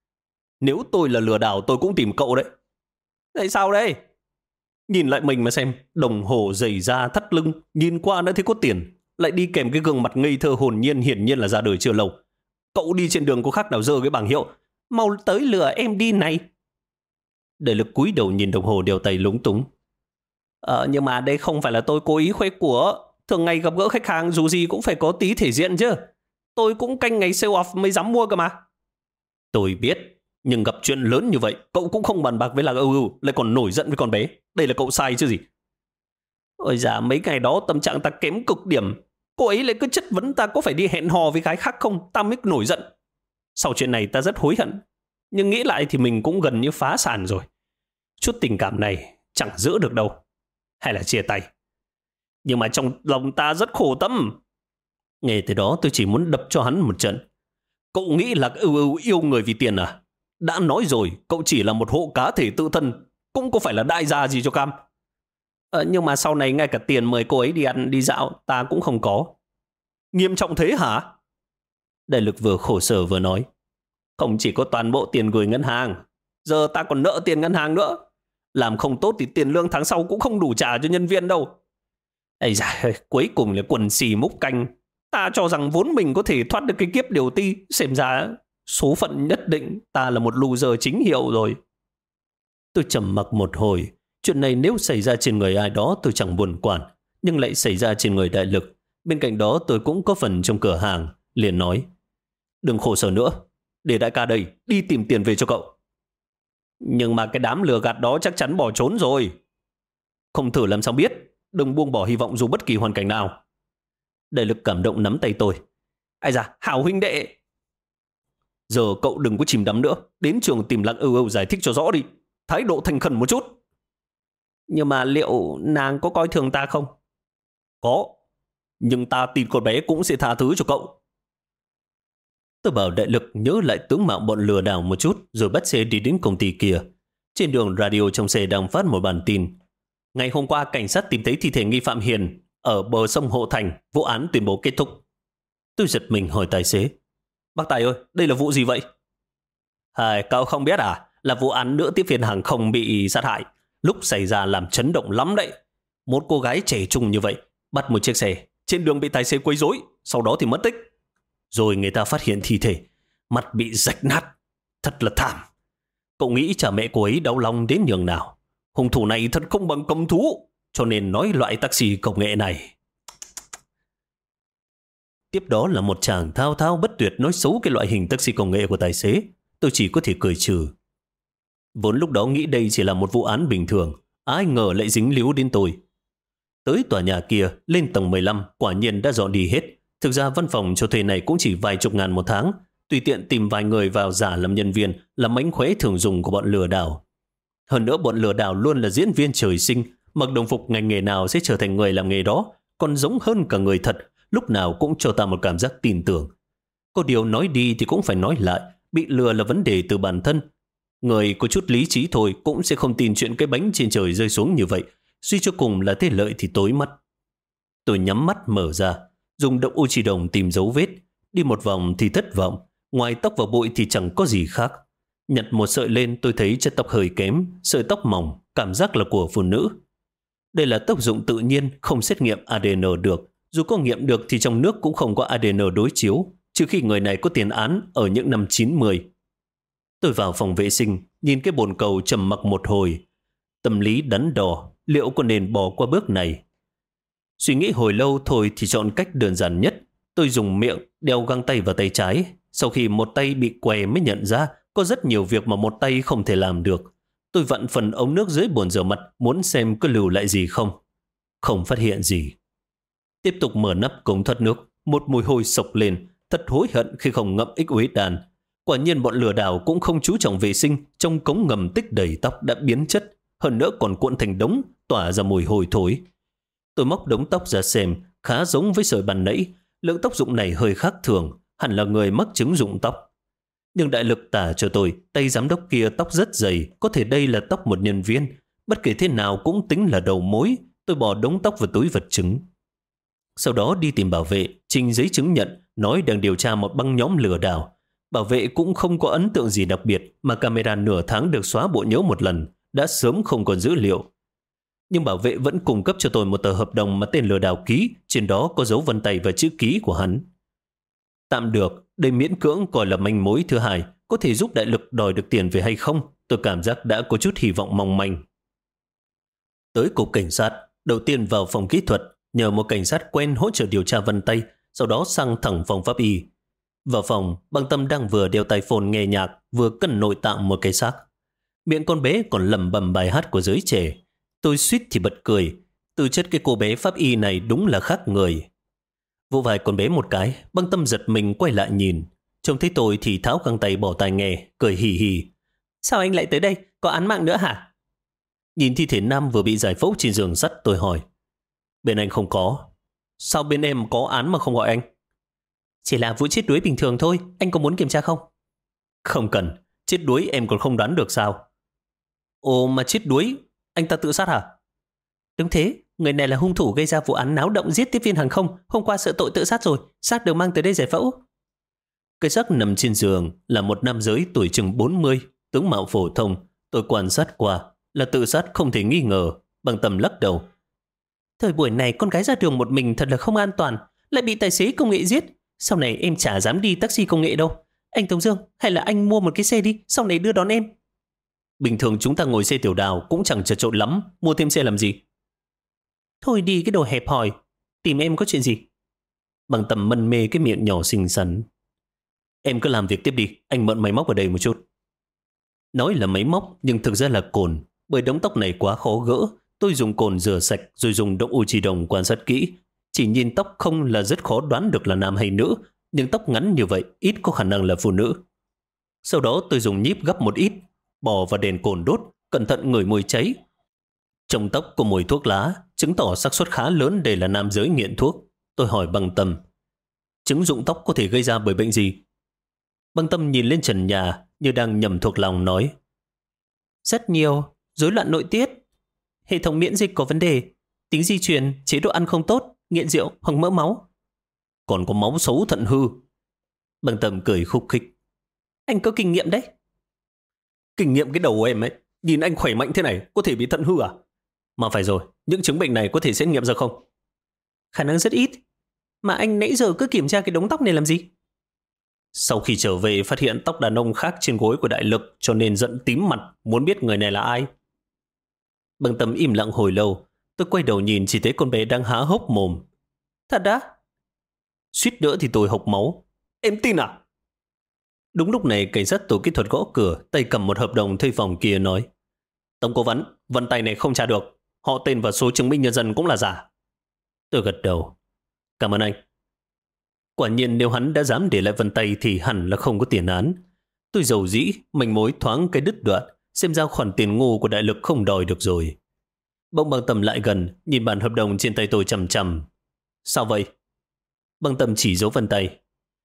Nếu tôi là lừa đảo tôi cũng tìm cậu đấy. Tại sao đây? Nhìn lại mình mà xem, đồng hồ giày da thắt lưng, nhìn qua đã thấy có tiền, lại đi kèm cái gương mặt ngây thơ hồn nhiên, hiển nhiên là ra đời chưa lâu. Cậu đi trên đường có khác nào giơ cái bảng hiệu mau tới lừa em đi này? Đại Lực cúi đầu nhìn đồng hồ đeo tay lúng túng. Nhưng mà đây không phải là tôi cố ý khoe của. Thường ngày gặp gỡ khách hàng dù gì cũng phải có tí thể diện chứ. Tôi cũng canh ngày sale off mới dám mua cơ mà. Tôi biết, nhưng gặp chuyện lớn như vậy, cậu cũng không bàn bạc với Lạc Âu, lại còn nổi giận với con bé. Đây là cậu sai chứ gì. Ôi dạ, mấy ngày đó tâm trạng ta kém cực điểm. Cô ấy lại cứ chất vấn ta có phải đi hẹn hò với gái khác không, ta mới nổi giận. Sau chuyện này ta rất hối hận, nhưng nghĩ lại thì mình cũng gần như phá sản rồi. Chút tình cảm này chẳng giữ được đâu. Hay là chia tay. Nhưng mà trong lòng ta rất khổ tâm. Nghe từ đó tôi chỉ muốn đập cho hắn một trận. Cậu nghĩ là yêu người vì tiền à? Đã nói rồi, cậu chỉ là một hộ cá thể tự thân, cũng có phải là đại gia gì cho cam. Nhưng mà sau này ngay cả tiền mời cô ấy đi ăn đi dạo ta cũng không có. Nghiêm trọng thế hả? Đại Lực vừa khổ sở vừa nói. Không chỉ có toàn bộ tiền gửi ngân hàng, giờ ta còn nợ tiền ngân hàng nữa. Làm không tốt thì tiền lương tháng sau cũng không đủ trả cho nhân viên đâu. Ây da, cuối cùng là quần xì múc canh. Ta cho rằng vốn mình có thể thoát được cái kiếp điều ti, xem ra số phận nhất định ta là một loser chính hiệu rồi. Tôi trầm mặc một hồi. Chuyện này nếu xảy ra trên người ai đó tôi chẳng buồn quản, nhưng lại xảy ra trên người Đại Lực. Bên cạnh đó tôi cũng có phần trong cửa hàng, liền nói. Đừng khổ sở nữa, để đại ca đây đi tìm tiền về cho cậu. Nhưng mà cái đám lừa gạt đó chắc chắn bỏ trốn rồi. Không thử làm sao biết, đừng buông bỏ hy vọng dù bất kỳ hoàn cảnh nào. Đại Lực cảm động nắm tay tôi. Ai da, Hảo huynh đệ. Giờ cậu đừng có chìm đắm nữa, đến trường tìm Lạc Âu giải thích cho rõ đi. Thái độ thành khẩn một chút. Nhưng mà liệu nàng có coi thường ta không? Có, nhưng ta tin con bé cũng sẽ tha thứ cho cậu. Tôi bảo Đại Lực nhớ lại tướng mạo bọn lừa đảo một chút rồi bắt xe đi đến công ty kia. Trên đường radio trong xe đang phát một bản tin. Ngày hôm qua cảnh sát tìm thấy thi thể nghi phạm Hiền ở bờ sông Hộ Thành, vụ án tuyên bố kết thúc. Tôi giật mình hỏi tài xế. Bác Tài ơi, đây là vụ gì vậy? Cậu không biết à? Là vụ án nữ tiếp viên hàng không bị sát hại. Lúc xảy ra làm chấn động lắm đấy. Một cô gái trẻ trung như vậy bắt một chiếc xe, trên đường bị tài xế quấy rối, sau đó thì mất tích. Rồi người ta phát hiện thi thể, mặt bị rách nát, thật là thảm. Cậu nghĩ cha mẹ cô ấy đau lòng đến nhường nào? Hung thủ này thật không bằng cầm thú, cho nên nói loại taxi công nghệ này. Tiếp đó là một chàng thao thao bất tuyệt nói xấu cái loại hình taxi công nghệ của tài xế. Tôi chỉ có thể cười trừ. Vốn lúc đó nghĩ đây chỉ là một vụ án bình thường, ai ngờ lại dính líu đến tôi. Tới tòa nhà kia, lên tầng 15, quả nhiên đã dọn đi hết. Thực ra văn phòng cho thuê này cũng chỉ vài chục ngàn một tháng, tùy tiện tìm vài người vào giả làm nhân viên là mánh khóe thường dùng của bọn lừa đảo. Hơn nữa bọn lừa đảo luôn là diễn viên trời sinh, mặc đồng phục ngành nghề nào sẽ trở thành người làm nghề đó, còn giống hơn cả người thật, lúc nào cũng cho ta một cảm giác tin tưởng. Có điều nói đi thì cũng phải nói lại, bị lừa là vấn đề từ bản thân. Người có chút lý trí thôi cũng sẽ không tin chuyện cái bánh trên trời rơi xuống như vậy, suy cho cùng là thế lợi thì tối mắt. Tôi nhắm mắt mở ra, dùng động u chỉ đồng tìm dấu vết, đi một vòng thì thất vọng, ngoài tóc và bụi thì chẳng có gì khác. Nhặt một sợi lên tôi thấy chất tóc hơi kém, sợi tóc mỏng, cảm giác là của phụ nữ. Đây là tóc dụng tự nhiên, không xét nghiệm ADN được. Dù có nghiệm được thì trong nước cũng không có ADN đối chiếu, trừ khi người này có tiền án ở những năm 90. Tôi vào phòng vệ sinh, nhìn cái bồn cầu trầm mặc một hồi. Tâm lý đắn đo, liệu có nên bỏ qua bước này? Suy nghĩ hồi lâu thôi thì chọn cách đơn giản nhất. Tôi dùng miệng đeo găng tay vào tay trái. Sau khi một tay bị què mới nhận ra có rất nhiều việc mà một tay không thể làm được. Tôi vặn phần ống nước dưới bồn rửa mặt muốn xem có lưu lại gì không. Không phát hiện gì. Tiếp tục mở nắp cống thoát nước. Một mùi hôi sộc lên. Thật hối hận khi không ngậm ích uế đàn. Quả nhiên bọn lừa đảo cũng không chú trọng vệ sinh. Trong cống ngầm tích đầy tóc đã biến chất. Hơn nữa còn cuộn thành đống, tỏa ra mùi hôi thối. Tôi móc đống tóc ra xem, khá giống với sợi ban nãy. Lượng tóc dụng này hơi khác thường, hẳn là người mắc chứng rụng tóc. Nhưng đại lực tả cho tôi, tay giám đốc kia tóc rất dày, có thể đây là tóc một nhân viên. Bất kể thế nào cũng tính là đầu mối. Tôi bỏ đống tóc vào túi vật chứng. Sau đó đi tìm bảo vệ, trình giấy chứng nhận, nói đang điều tra một băng nhóm lừa đảo. Bảo vệ cũng không có ấn tượng gì đặc biệt, mà camera nửa tháng được xóa bộ nhớ một lần, đã sớm không còn dữ liệu. Nhưng bảo vệ vẫn cung cấp cho tôi một tờ hợp đồng mà tên lừa đảo ký, trên đó có dấu vân tay và chữ ký của hắn. Tạm được, đây miễn cưỡng coi là manh mối thứ hai, có thể giúp đại lực đòi được tiền về hay không, tôi cảm giác đã có chút hy vọng mong manh. Tới cục cảnh sát, đầu tiên vào phòng kỹ thuật, nhờ một cảnh sát quen hỗ trợ điều tra vân tay, sau đó sang thẳng phòng pháp y. Vào phòng, Băng Tâm đang vừa đeo tai phone nghe nhạc, vừa cân nội tạng một cái xác. Miệng con bé còn lẩm bẩm bài hát của giới trẻ. Tôi suýt thì bật cười. Tư chất cái cô bé pháp y này đúng là khác người. Vỗ vai con bé một cái, Băng Tâm giật mình quay lại nhìn. Trông thấy tôi thì tháo găng tay bỏ tai nghe, cười hì hì. Sao anh lại tới đây? Có án mạng nữa hả? Nhìn thi thể nam vừa bị giải phẫu trên giường sắt, tôi hỏi. Bên anh không có. Sao bên em có án mà không gọi anh? Chỉ là vụ chết đuối bình thường thôi, anh có muốn kiểm tra không? Không cần, chết đuối em còn không đoán được sao? Ồ mà chết đuối, anh ta tự sát hả? Đúng thế, người này là hung thủ gây ra vụ án náo động giết tiếp viên hàng không, hôm qua sợ tội tự sát rồi, xác được mang tới đây giải phẫu. Cái xác nằm trên giường là một nam giới tuổi chừng 40, tướng mạo phổ thông, tôi quan sát qua là tự sát không thể nghi ngờ. Băng Tâm lắc đầu. Thời buổi này con gái ra đường một mình thật là không an toàn, lại bị tài xế công nghệ giết. Sau này em chả dám đi taxi công nghệ đâu. Anh Tống Dương, hay là anh mua một cái xe đi, sau này đưa đón em. Bình thường chúng ta ngồi xe tiểu đào cũng chẳng chật chội lắm, mua thêm xe làm gì? Thôi đi cái đồ hẹp hòi, tìm em có chuyện gì? Băng Tâm mân mê cái miệng nhỏ xinh xắn. Em cứ làm việc tiếp đi, anh mượn máy móc ở đây một chút. Nói là máy móc nhưng thực ra là cồn, bởi đống tóc này quá khó gỡ. Tôi dùng cồn rửa sạch rồi dùng đậu u chi đồng quan sát kỹ. Chỉ nhìn tóc không là rất khó đoán được là nam hay nữ, nhưng tóc ngắn như vậy ít có khả năng là phụ nữ. Sau đó tôi dùng nhíp gấp một ít, bỏ vào đèn cồn đốt, cẩn thận ngửi mùi cháy. Trong tóc có mùi thuốc lá, chứng tỏ xác suất khá lớn để là nam giới nghiện thuốc. Tôi hỏi Băng Tâm, chứng rụng tóc có thể gây ra bởi bệnh gì? Băng Tâm nhìn lên trần nhà như đang nhầm thuộc lòng nói. Rất nhiều, rối loạn nội tiết, hệ thống miễn dịch có vấn đề, tính di truyền, chế độ ăn không tốt, nghiện rượu hoặc mỡ máu. Còn có máu xấu thận hư. Băng Tâm cười khúc khích. Anh có kinh nghiệm đấy. Kinh nghiệm cái đầu của em ấy, nhìn anh khỏe mạnh thế này, có thể bị thận hư à? Mà phải rồi, những chứng bệnh này có thể xét nghiệm ra không? Khả năng rất ít. Mà anh nãy giờ cứ kiểm tra cái đống tóc này làm gì? Sau khi trở về phát hiện tóc đàn ông khác trên gối của đại lực, cho nên giận tím mặt, muốn biết người này là ai. Băng Tâm im lặng hồi lâu. Tôi quay đầu nhìn chỉ thấy con bé đang há hốc mồm. Thật đã? Suýt nữa thì tôi hộc máu. Em tin à? Đúng lúc này cảnh sát tổ kỹ thuật gõ cửa, tay cầm một hợp đồng thuê phòng kia nói. Tổng cố vấn, vân tay này không trả được. Họ tên và số chứng minh nhân dân cũng là giả. Tôi gật đầu. Cảm ơn anh. Quả nhiên nếu hắn đã dám để lại vân tay thì hẳn là không có tiền án. Tôi dầu dĩ, manh mối thoáng cái đứt đoạn, xem ra khoản tiền ngu của đại lực không đòi được rồi. Bỗng Băng Tâm lại gần, nhìn bản hợp đồng trên tay tôi chằm chằm. Sao vậy? Băng Tâm chỉ dấu vân tay.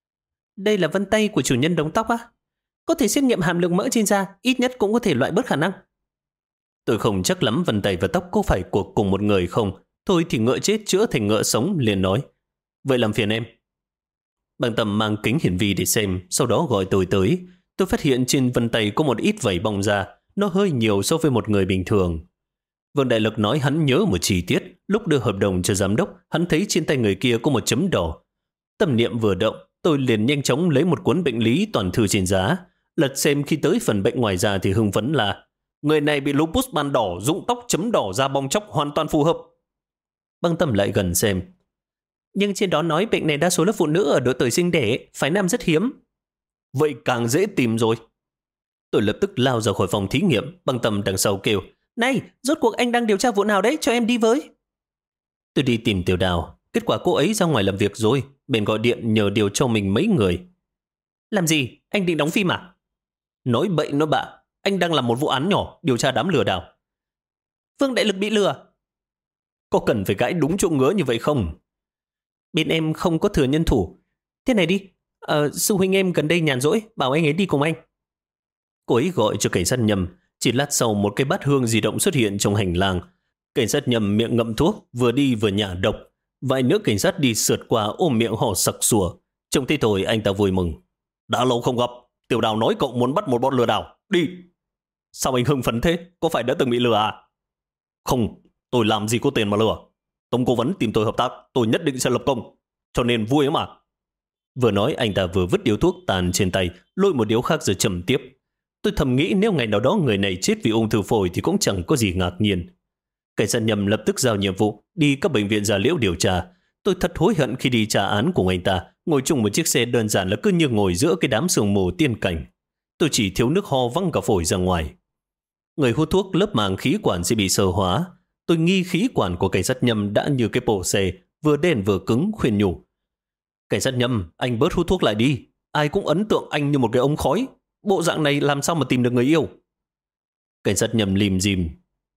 Đây là vân tay của chủ nhân đống tóc á? Có thể xét nghiệm hàm lượng mỡ trên da, ít nhất cũng có thể loại bớt khả năng. Tôi không chắc lắm vân tay và tóc có phải của cùng một người không. Thôi thì ngựa chết chữa thành ngựa sống, liền nói. Vậy làm phiền em. Băng Tâm mang kính hiển vi để xem, sau đó gọi tôi tới. Tôi phát hiện trên vân tay có một ít vảy bong ra, nó hơi nhiều so với một người bình thường. Vương Đại Lực nói hắn nhớ một chi tiết, lúc đưa hợp đồng cho giám đốc, hắn thấy trên tay người kia có một chấm đỏ. Tâm niệm vừa động, tôi liền nhanh chóng lấy một cuốn bệnh lý toàn thư trên giá, lật xem. Khi tới phần bệnh ngoài da thì hưng phấn là người này bị lupus ban đỏ, rụng tóc, chấm đỏ, da bong chóc, hoàn toàn phù hợp. Băng Tâm lại gần xem. Nhưng trên đó nói bệnh này đa số là phụ nữ ở độ tuổi sinh đẻ, phái nam rất hiếm. Vậy càng dễ tìm rồi. Tôi lập tức lao ra khỏi phòng thí nghiệm. Băng Tâm đằng sau kêu, này, rốt cuộc anh đang điều tra vụ nào đấy, cho em đi với. Tôi đi tìm Tiểu Đào. Kết quả cô ấy ra ngoài làm việc rồi. Bên gọi điện nhờ điều cho mình mấy người. Làm gì? Anh định đóng phim à? Nói bậy nói bạ. Anh đang làm một vụ án nhỏ, điều tra đám lừa đảo. Vương Đại Lực bị lừa. Có cần phải gãi đúng chỗ ngứa như vậy không? Bên em không có thừa nhân thủ. Thế này đi, sư huynh em gần đây nhàn rỗi, bảo anh ấy đi cùng anh. Cô ấy gọi cho cảnh sát Nhâm. Chỉ lát sau một cái bát hương di động xuất hiện trong hành lang. Cảnh sát Nhâm miệng ngậm thuốc, vừa đi vừa nhả độc. Vài nữ cảnh sát đi sượt qua ôm miệng họ sặc sủa. Trông thấy tôi anh ta vui mừng. Đã lâu không gặp, Tiểu Đào nói cậu muốn bắt một bọn lừa đảo. Đi. Sao anh hưng phấn thế? Có phải đã từng bị lừa à? Không, tôi làm gì có tiền mà lừa. Tống cố vấn tìm tôi hợp tác, tôi nhất định sẽ lập công. Cho nên vui ấy mà. Vừa nói anh ta vừa vứt điếu thuốc tàn trên tay, lôi một điếu khác rồi trầm tiếp. Tôi thầm nghĩ nếu ngày nào đó người này chết vì ung thư phổi thì cũng chẳng có gì ngạc nhiên. Cảnh sát Nhâm lập tức giao nhiệm vụ đi các bệnh viện Gia Liễu điều tra. Tôi thật hối hận khi đi trả án cùng anh ta, ngồi chung một chiếc xe đơn giản là cứ như ngồi giữa cái đám sương mù tiên cảnh. Tôi chỉ thiếu nước ho văng cả phổi ra ngoài. Người hút thuốc lớp màng khí quản sẽ bị sơ hóa. Tôi nghi khí quản của cảnh sát Nhâm đã như cái bộ xe, vừa đen vừa cứng, khuyên nhủ. Cảnh sát Nhâm, anh bớt hút thuốc lại đi. Ai cũng ấn tượng anh như một cái ống khói. Bộ dạng này làm sao mà tìm được người yêu? Cảnh sát Nhâm lim dim.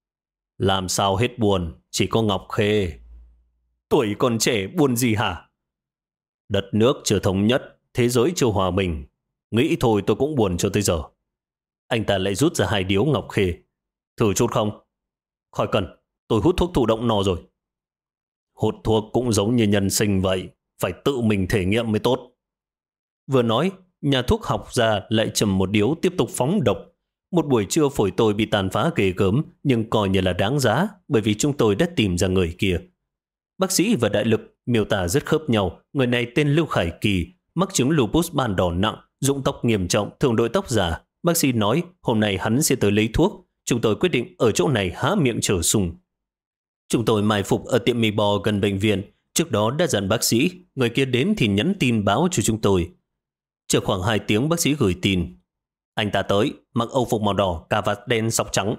Làm sao hết buồn, chỉ có Ngọc Khê. Tuổi còn trẻ buồn gì hả? Đất nước chưa thống nhất, thế giới chưa hòa bình. Nghĩ thôi tôi cũng buồn cho tới giờ. Anh ta lại rút ra 2 điếu Ngọc Khê. Thử chút không? Khỏi cần, tôi hút thuốc thụ động no rồi. Hút thuốc cũng giống như nhân sinh vậy, phải tự mình thể nghiệm mới tốt. Vừa nói, nhà thuốc học ra lại chầm một điếu tiếp tục phóng độc. Một buổi trưa phổi tôi bị tàn phá ghê gớm, nhưng coi như là đáng giá, bởi vì chúng tôi đã tìm ra người kia. Bác sĩ và Đại Lực miêu tả rất khớp nhau. Người này tên Lưu Khải Kỳ, mắc chứng lupus ban đỏ nặng, rụng tóc nghiêm trọng, thường đội tóc giả. Bác sĩ nói hôm nay hắn sẽ tới lấy thuốc. Chúng tôi quyết định ở chỗ này há miệng chờ sung. Chúng tôi mai phục ở tiệm mì bò gần bệnh viện. Trước đó đã dặn bác sĩ, người kia đến thì nhắn tin báo cho chúng tôi. Chờ khoảng 2 tiếng bác sĩ gửi tin. Anh ta tới, mặc âu phục màu đỏ, cà vạt đen sọc trắng.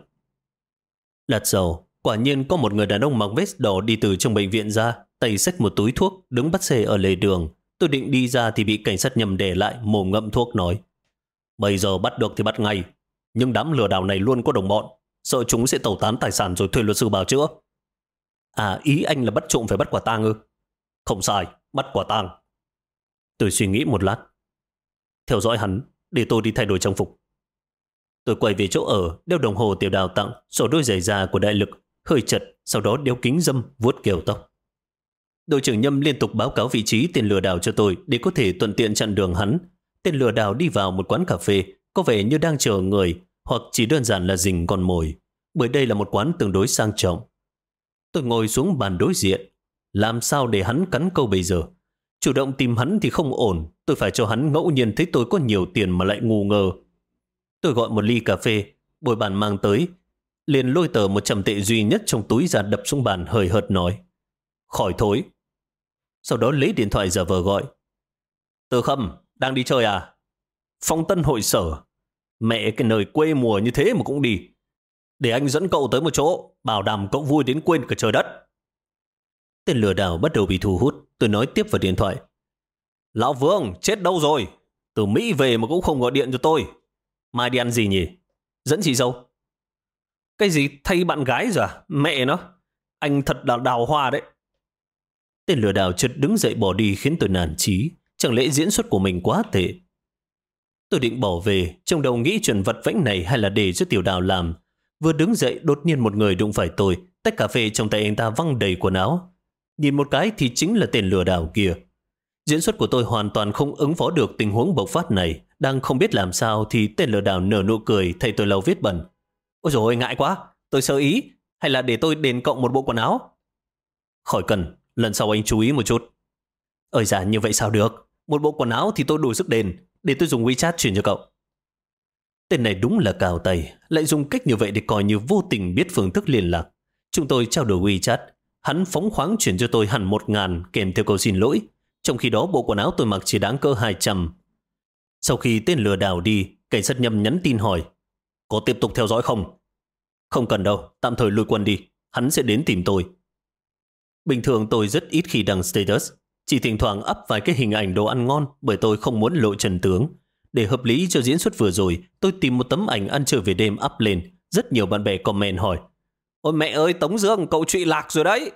Lát sau, quả nhiên có một người đàn ông mặc vest đỏ đi từ trong bệnh viện ra, tay xách một túi thuốc, đứng bắt xe ở lề đường. Tôi định đi ra thì bị cảnh sát Nhâm để lại, mồm ngậm thuốc nói. Bây giờ bắt được thì bắt ngay, nhưng đám lừa đảo này luôn có đồng bọn, sợ chúng sẽ tẩu tán tài sản rồi thuê luật sư bào chữa. À, ý anh là bắt trộm phải bắt quả tang ư? Không sai, bắt quả tang. Tôi suy nghĩ một lát. Theo dõi hắn, để tôi đi thay đổi trang phục. Tôi quay về chỗ ở, đeo đồng hồ Tiểu Đào tặng, xỏ đôi giày da của Đại Lực, hơi chật, sau đó đeo kính râm, vuốt kèo tóc. Đội trưởng Nhâm liên tục báo cáo vị trí tên lừa đảo cho tôi để có thể thuận tiện chặn đường hắn. Tên lừa đảo đi vào một quán cà phê, có vẻ như đang chờ người, hoặc chỉ đơn giản là rình con mồi, bởi đây là một quán tương đối sang trọng. Tôi ngồi xuống bàn đối diện. Làm sao để hắn cắn câu bây giờ? Chủ động tìm hắn thì không ổn, tôi phải cho hắn ngẫu nhiên thấy tôi có nhiều tiền mà lại ngu ngơ. Tôi gọi một ly cà phê, bồi bàn mang tới, liền lôi tờ 100 tệ duy nhất trong túi ra đập xuống bàn, hời hợt nói. Khỏi thối. Sau đó lấy điện thoại giả vờ gọi. Từ Khâm, đang đi chơi à? Phong Tân hội sở. Mẹ cái nơi quê mùa như thế mà cũng đi. Để anh dẫn cậu tới một chỗ, bảo đảm cậu vui đến quên cả trời đất. Tên lừa đảo bắt đầu bị thu hút. Tôi nói tiếp vào điện thoại. Lão Vương, chết đâu rồi? Từ Mỹ về mà cũng không gọi điện cho tôi. Mai đi ăn gì nhỉ? Dẫn chị dâu. Cái gì thay bạn gái rồi à? Mẹ nó. Anh thật là đào hoa đấy. Tên lừa đảo chợt đứng dậy bỏ đi khiến tôi nản chí. Chẳng lẽ diễn xuất của mình quá tệ? Tôi định bỏ về, trong đầu nghĩ chuyện vặt vãnh này hay là để cho Tiểu Đào làm. Vừa đứng dậy đột nhiên một người đụng phải tôi. Tách cà phê trong tay anh ta văng đầy quần áo. Nhìn một cái thì chính là tên lừa đảo kia. Diễn xuất của tôi hoàn toàn không ứng phó được tình huống bộc phát này. Đang không biết làm sao thì tên lừa đảo nở nụ cười thay tôi lau vết bẩn. Ôi dồi ôi, ngại quá, tôi sơ ý. Hay là để tôi đền cậu một bộ quần áo? Khỏi cần, lần sau anh chú ý một chút. Ơi dạ, như vậy sao được? Một bộ quần áo thì tôi đủ sức đền. Để tôi dùng WeChat chuyển cho cậu. Tên này đúng là cào tay, lại dùng cách như vậy để coi như vô tình biết phương thức liên lạc. Chúng tôi trao đổi WeChat. Hắn phóng khoáng chuyển cho tôi hẳn 1.000 kèm theo câu xin lỗi. Trong khi đó bộ quần áo tôi mặc chỉ đáng cỡ 200. Sau khi tên lừa đảo đi, cảnh sát nhầm nhắn tin hỏi: có tiếp tục theo dõi không? Không cần đâu, tạm thời lui quân đi. Hắn sẽ đến tìm tôi. Bình thường tôi rất ít khi đăng status, chỉ thỉnh thoảng up vài cái hình ảnh đồ ăn ngon bởi tôi không muốn lộ trần tướng. Để hợp lý cho diễn xuất vừa rồi, tôi tìm một tấm ảnh ăn chơi về đêm up lên. Rất nhiều bạn bè comment hỏi: ôi mẹ ơi Tống Dương, cậu trụy lạc rồi đấy.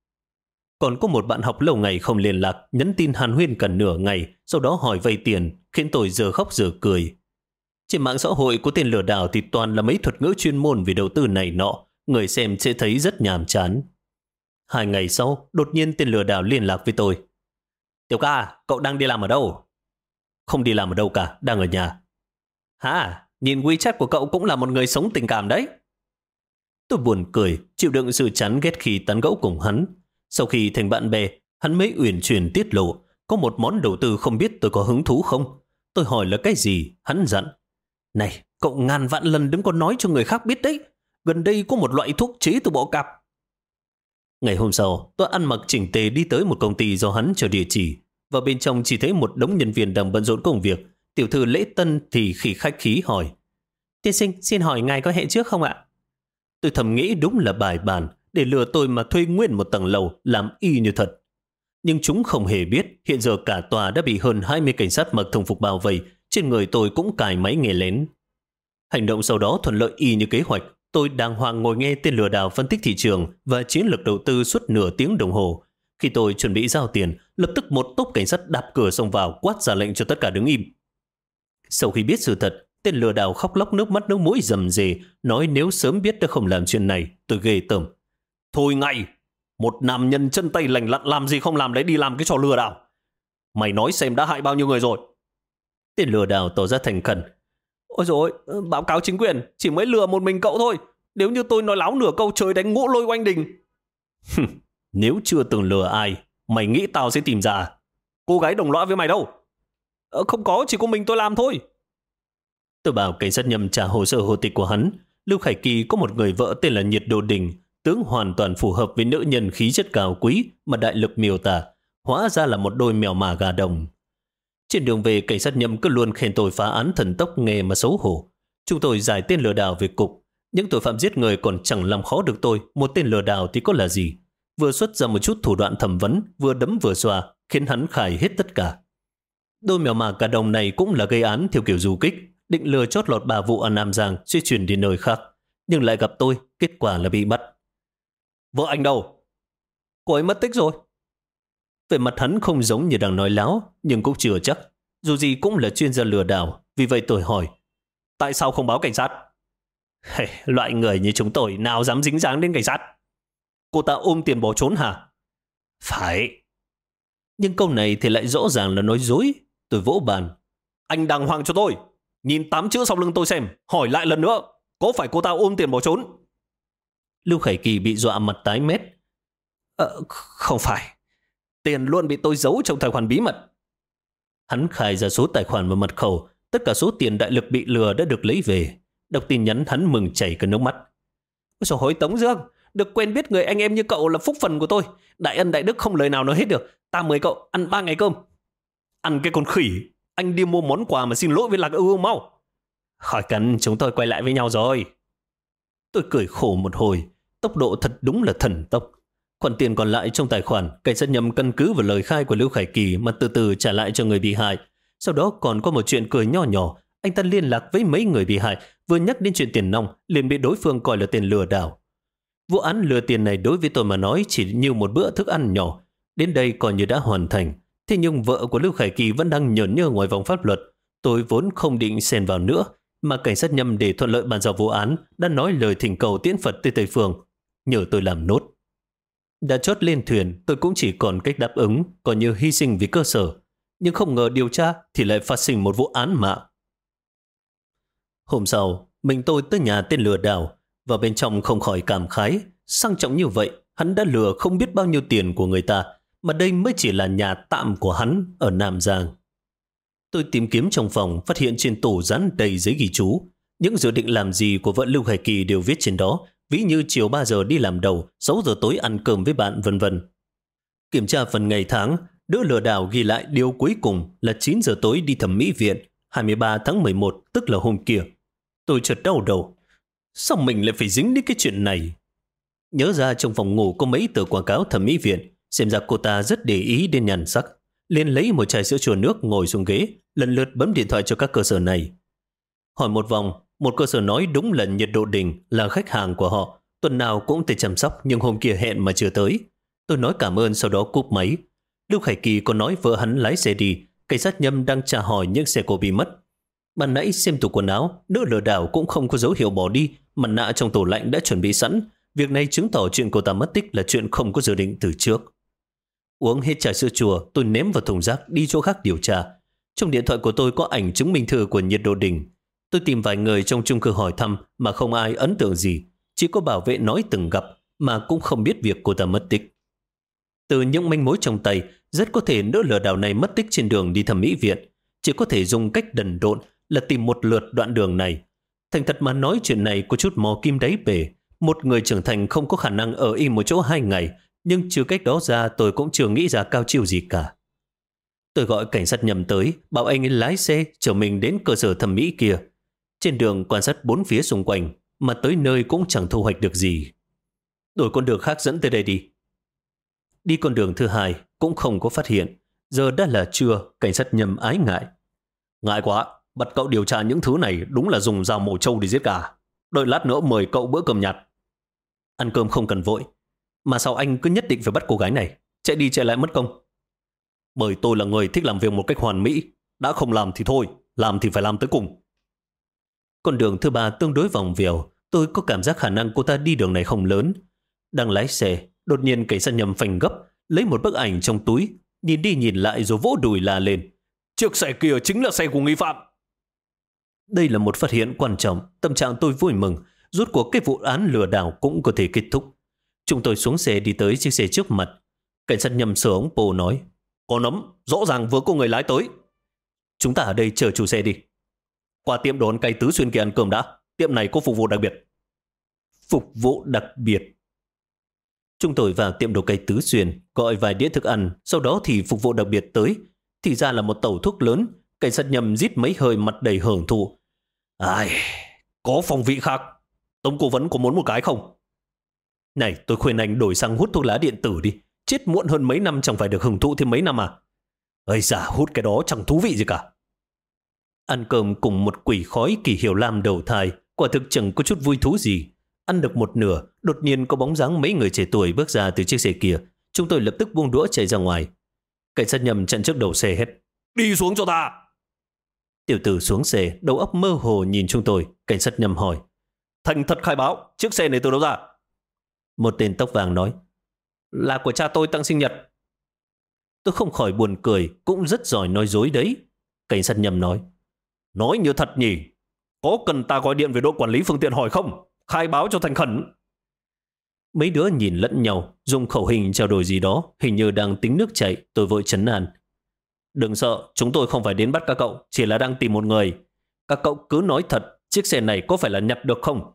Còn có một bạn học lâu ngày không liên lạc, nhắn tin hàn huyên cả nửa ngày, sau đó hỏi vay tiền, khiến tôi giờ khóc giờ cười. Trên mạng xã hội của tên lừa đảo thì toàn là mấy thuật ngữ chuyên môn về đầu tư này nọ, người xem sẽ thấy rất nhàm chán. 2 ngày sau, đột nhiên tên lừa đảo liên lạc với tôi. Tiểu ca, cậu đang đi làm ở đâu? Không đi làm ở đâu cả, đang ở nhà. Hả, nhìn WeChat của cậu cũng là một người sống tình cảm đấy. Tôi buồn cười, chịu đựng sự chán ghét khi tán gẫu cùng hắn. Sau khi thành bạn bè, hắn mới uyển chuyển tiết lộ có một món đầu tư không biết tôi có hứng thú không. Tôi hỏi là cái gì, hắn dặn: này, cậu ngàn vạn lần đừng có nói cho người khác biết đấy. Gần đây có một loại thuốc chế từ bọ cạp. Ngày hôm sau, tôi ăn mặc chỉnh tề đi tới một công ty do hắn cho địa chỉ. Và bên trong chỉ thấy một đống nhân viên đang bận rộn công việc. Tiểu thư lễ tân thì khi khách khí hỏi: tiên sinh, xin hỏi ngài có hẹn trước không ạ? Tôi thầm nghĩ đúng là bài bản để lừa tôi mà thuê nguyên một tầng lầu làm y như thật. Nhưng chúng không hề biết hiện giờ cả tòa đã bị hơn 20 cảnh sát mặc thường phục bao vây, trên người tôi cũng cài máy nghe lén. Hành động sau đó thuận lợi y như kế hoạch. Tôi đàng hoàng ngồi nghe tên lừa đảo phân tích thị trường và chiến lược đầu tư suốt nửa tiếng đồng hồ. Khi tôi chuẩn bị giao tiền, lập tức một tốp cảnh sát đạp cửa xông vào quát ra lệnh cho tất cả đứng im. Sau khi biết sự thật, tên lừa đảo khóc lóc nước mắt nước mũi rầm rề, nói nếu sớm biết đã không làm chuyện này, tôi ghê tởm. Thôi ngay, một nam nhân chân tay lành lặn làm gì không làm đấy đi làm cái trò lừa đảo. Mày nói xem đã hại bao nhiêu người rồi. Tên lừa đảo tỏ ra thành khẩn. Ôi dồi ôi, báo cáo chính quyền, chỉ mới lừa một mình cậu thôi. Nếu như tôi nói láo nửa câu trời đánh ngũ lôi oanh đình. Nếu chưa từng lừa ai, mày nghĩ tao sẽ tìm ra cô gái đồng lõa với mày đâu? Không có, chỉ có mình tôi làm thôi. Tôi bảo cảnh sát nhầm trả hồ sơ hộ tịch của hắn. Lưu Khải Kỳ có một người vợ tên là Nhiệt Độ Đình, tướng hoàn toàn phù hợp với nữ nhân khí chất cao quý mà đại lực miêu tả. Hóa ra là một đôi mèo mả gà đồng. Trên đường về, cảnh sát nhầm cứ luôn khen tôi phá án thần tốc nghe mà xấu hổ. Chúng tôi giải tên lừa đảo về cục. Những tội phạm giết người còn chẳng làm khó được tôi. Một tên lừa đảo thì có là gì? Vừa xuất ra một chút thủ đoạn thẩm vấn, vừa đấm vừa xoa, khiến hắn khai hết tất cả. Đôi mèo mả gà đồng này cũng là gây án theo kiểu du kích, định lừa chót lọt 3 vụ ở Nam Giang suy chuyển đi nơi khác, nhưng lại gặp tôi, kết quả là bị bắt. Vợ anh đâu? Cô ấy mất tích rồi. Về mặt hắn không giống như đang nói láo, nhưng cũng chưa chắc. Dù gì cũng là chuyên gia lừa đảo, vì vậy tôi hỏi: tại sao không báo cảnh sát? Loại người như chúng tôi nào dám dính dáng đến cảnh sát? Cô ta ôm tiền bỏ trốn hả? Phải. Nhưng câu này thì lại rõ ràng là nói dối. Tôi vỗ bàn: anh đàng hoàng cho tôi, nhìn 8 chữ sau lưng tôi xem, hỏi lại lần nữa, có phải cô ta ôm tiền bỏ trốn? Lưu Khải Kỳ bị dọa mặt tái mét. Không phải, tiền luôn bị tôi giấu trong tài khoản bí mật. Hắn khai ra số tài khoản và mật khẩu. Tất cả số tiền đại lực bị lừa đã được lấy về. Đọc tin nhắn hắn mừng chảy cả nước mắt. Ôi trời ơi Tống Dương, được quen biết người anh em như cậu là phúc phần của tôi. Đại ân đại đức không lời nào nói hết được. Ta mời cậu ăn 3 ngày cơm. Ăn cái con khỉ. Anh đi mua món quà mà xin lỗi với Lạc Ưu mau. Khỏi cần, chúng tôi quay lại với nhau rồi. Tôi cười khổ một hồi. Tốc độ thật đúng là thần tốc. Khoản tiền còn lại trong tài khoản, cảnh sát nhầm căn cứ vào lời khai của Lưu Khải Kỳ mà từ từ trả lại cho người bị hại. Sau đó còn có một chuyện cười nho nhỏ. Anh ta liên lạc với mấy người bị hại, vừa nhắc đến chuyện tiền nong, liền bị đối phương coi là tiền lừa đảo. Vụ án lừa tiền này đối với tôi mà nói chỉ như một bữa thức ăn nhỏ. Đến đây coi như đã hoàn thành. Thế nhưng vợ của Lưu Khải Kỳ vẫn đang nhởn nhơ ngoài vòng pháp luật. Tôi vốn không định xen vào nữa, mà cảnh sát nhầm để thuận lợi bàn giao vụ án đã nói lời thỉnh cầu tiễn Phật tới Tây Phương, nhờ tôi làm nốt. Đã chót lên thuyền, tôi cũng chỉ còn cách đáp ứng, còn như hy sinh vì cơ sở. Nhưng không ngờ điều tra thì lại phát sinh một vụ án mạng. Hôm sau, mình tôi tới nhà tên lừa đảo, và bên trong không khỏi cảm khái. Sang trọng như vậy, hắn đã lừa không biết bao nhiêu tiền của người ta, mà đây mới chỉ là nhà tạm của hắn ở Nam Giang. Tôi tìm kiếm trong phòng, phát hiện trên tủ dán đầy giấy ghi chú. Những dự định làm gì của vợ Lưu Hải Kỳ đều viết trên đó, ví như chiều 3 giờ đi làm đầu, 6 giờ tối ăn cơm với bạn, vân vân. Kiểm tra phần ngày tháng, đứa lừa đảo ghi lại điều cuối cùng là 9 giờ tối đi thẩm mỹ viện, 23 tháng 11, tức là hôm kia. Tôi chợt đau đầu. Sao mình lại phải dính đến cái chuyện này? Nhớ ra trong phòng ngủ có mấy tờ quảng cáo thẩm mỹ viện, xem ra cô ta rất để ý đến nhan sắc. Liền lấy một chai sữa chua nước ngồi xuống ghế, lần lượt bấm điện thoại cho các cơ sở này. Hỏi một vòng, một cơ sở nói đúng là Nhiệt Độ Đình là khách hàng của họ, tuần nào cũng tới chăm sóc, nhưng hôm kia hẹn mà chưa tới. Tôi nói cảm ơn, sau đó cúp máy. Lưu Khải Kỳ còn nói vợ hắn lái xe đi, cảnh sát Nhâm đang tra hỏi những xe cô bị mất. Ban nãy xem tủ quần áo, nữ lừa đảo cũng không có dấu hiệu bỏ đi, mặt nạ trong tủ lạnh đã chuẩn bị sẵn. Việc này chứng tỏ chuyện cô ta mất tích là chuyện không có dự định từ trước. Uống hết trà sữa chua, tôi ném vào thùng rác đi chỗ khác điều tra. Trong điện thoại của tôi có ảnh chứng minh thư của Nhiệt Độ Đình. Tôi tìm vài người trong chung cư hỏi thăm mà không ai ấn tượng gì. Chỉ có bảo vệ nói từng gặp mà cũng không biết việc cô ta mất tích. Từ những manh mối trong tay, rất có thể nữ lừa đảo này mất tích trên đường đi thẩm mỹ viện. Chỉ có thể dùng cách đần độn là tìm một lượt đoạn đường này. Thành thật mà nói, chuyện này có chút mò kim đáy bể. Một người trưởng thành không có khả năng ở im một chỗ 2 ngày, nhưng trừ cách đó ra tôi cũng chưa nghĩ ra cao chiêu gì cả. Tôi gọi cảnh sát Nhâm tới, bảo anh ấy lái xe chở mình đến cơ sở thẩm mỹ kia. Trên đường quan sát 4 phía xung quanh, mà tới nơi cũng chẳng thu hoạch được gì. Đổi con đường khác dẫn tới đây đi. Đi con đường thứ hai cũng không có phát hiện. Giờ đã là trưa, cảnh sát Nhâm ái ngại. Ngại quá, bắt cậu điều tra những thứ này đúng là dùng dao mổ trâu để giết gà. Đợi lát nữa mời cậu bữa cơm nhặt. Ăn cơm không cần vội. Mà sao anh cứ nhất định phải bắt cô gái này? Chạy đi chạy lại mất công. Bởi tôi là người thích làm việc một cách hoàn mỹ. Đã không làm thì thôi, làm thì phải làm tới cùng. Con đường thứ ba tương đối vòng vèo. Tôi có cảm giác khả năng cô ta đi đường này không lớn. Đang lái xe, đột nhiên cảnh sát Nhâm phanh gấp, lấy một bức ảnh trong túi, nhìn đi nhìn lại rồi vỗ đùi la lên. Chiếc xe kia chính là xe của nghi phạm. Đây là một phát hiện quan trọng. Tâm trạng tôi vui mừng. Rốt cuộc cái vụ án lừa đảo cũng có thể kết thúc. Chúng tôi xuống xe đi tới chiếc xe trước mặt. Cảnh sát Nhâm sờ ống pô nói. Có nấm, rõ ràng vừa có người lái tới. Chúng ta ở đây chờ chủ xe đi. Qua tiệm đồ ăn cay Tứ Xuyên kia ăn cơm đã. Tiệm này có phục vụ đặc biệt. Phục vụ đặc biệt. Chúng tôi vào tiệm đồ cay Tứ Xuyên, gọi vài đĩa thức ăn, sau đó thì phục vụ đặc biệt tới. Thì ra là một tẩu thuốc lớn. Cảnh sát Nhâm rít mấy hơi, mặt đầy hưởng thụ. Ai, có phong vị khác. Tống cố vấn có muốn một cái không? Này, tôi khuyên anh đổi sang hút thuốc lá điện tử đi. Chết muộn hơn mấy năm chẳng phải được hưởng thụ thêm mấy năm à? Ây da, hút cái đó chẳng thú vị gì cả. Ăn cơm cùng một quỷ khói Kỳ Hiểu Lam đầu thai, quả thực chẳng có chút vui thú gì. Ăn được một nửa, đột nhiên có bóng dáng mấy người trẻ tuổi bước ra từ chiếc xe kia. Chúng tôi lập tức buông đũa chạy ra ngoài. Cảnh sát Nhâm chặn trước đầu xe hét. Đi xuống cho ta! Tiểu tử xuống xe, đầu óc mơ hồ nhìn chúng tôi. Cảnh sát Nhâm hỏi. Thành thật khai báo, chiếc xe này từ đâu ra? Một tên tóc vàng nói. Là của cha tôi tặng sinh nhật. Tôi không khỏi buồn cười, cũng rất giỏi nói dối đấy. Cảnh sát Nhâm nói. Nói như thật nhỉ? Có cần ta gọi điện về đội quản lý phương tiện hỏi không? Khai báo cho thành khẩn. Mấy đứa nhìn lẫn nhau, dùng khẩu hình trao đổi gì đó, hình như đang tính nước chảy. Tôi vội trấn an. Đừng sợ, chúng tôi không phải đến bắt các cậu, chỉ là đang tìm một người. Các cậu cứ nói thật, chiếc xe này có phải là nhặt được không?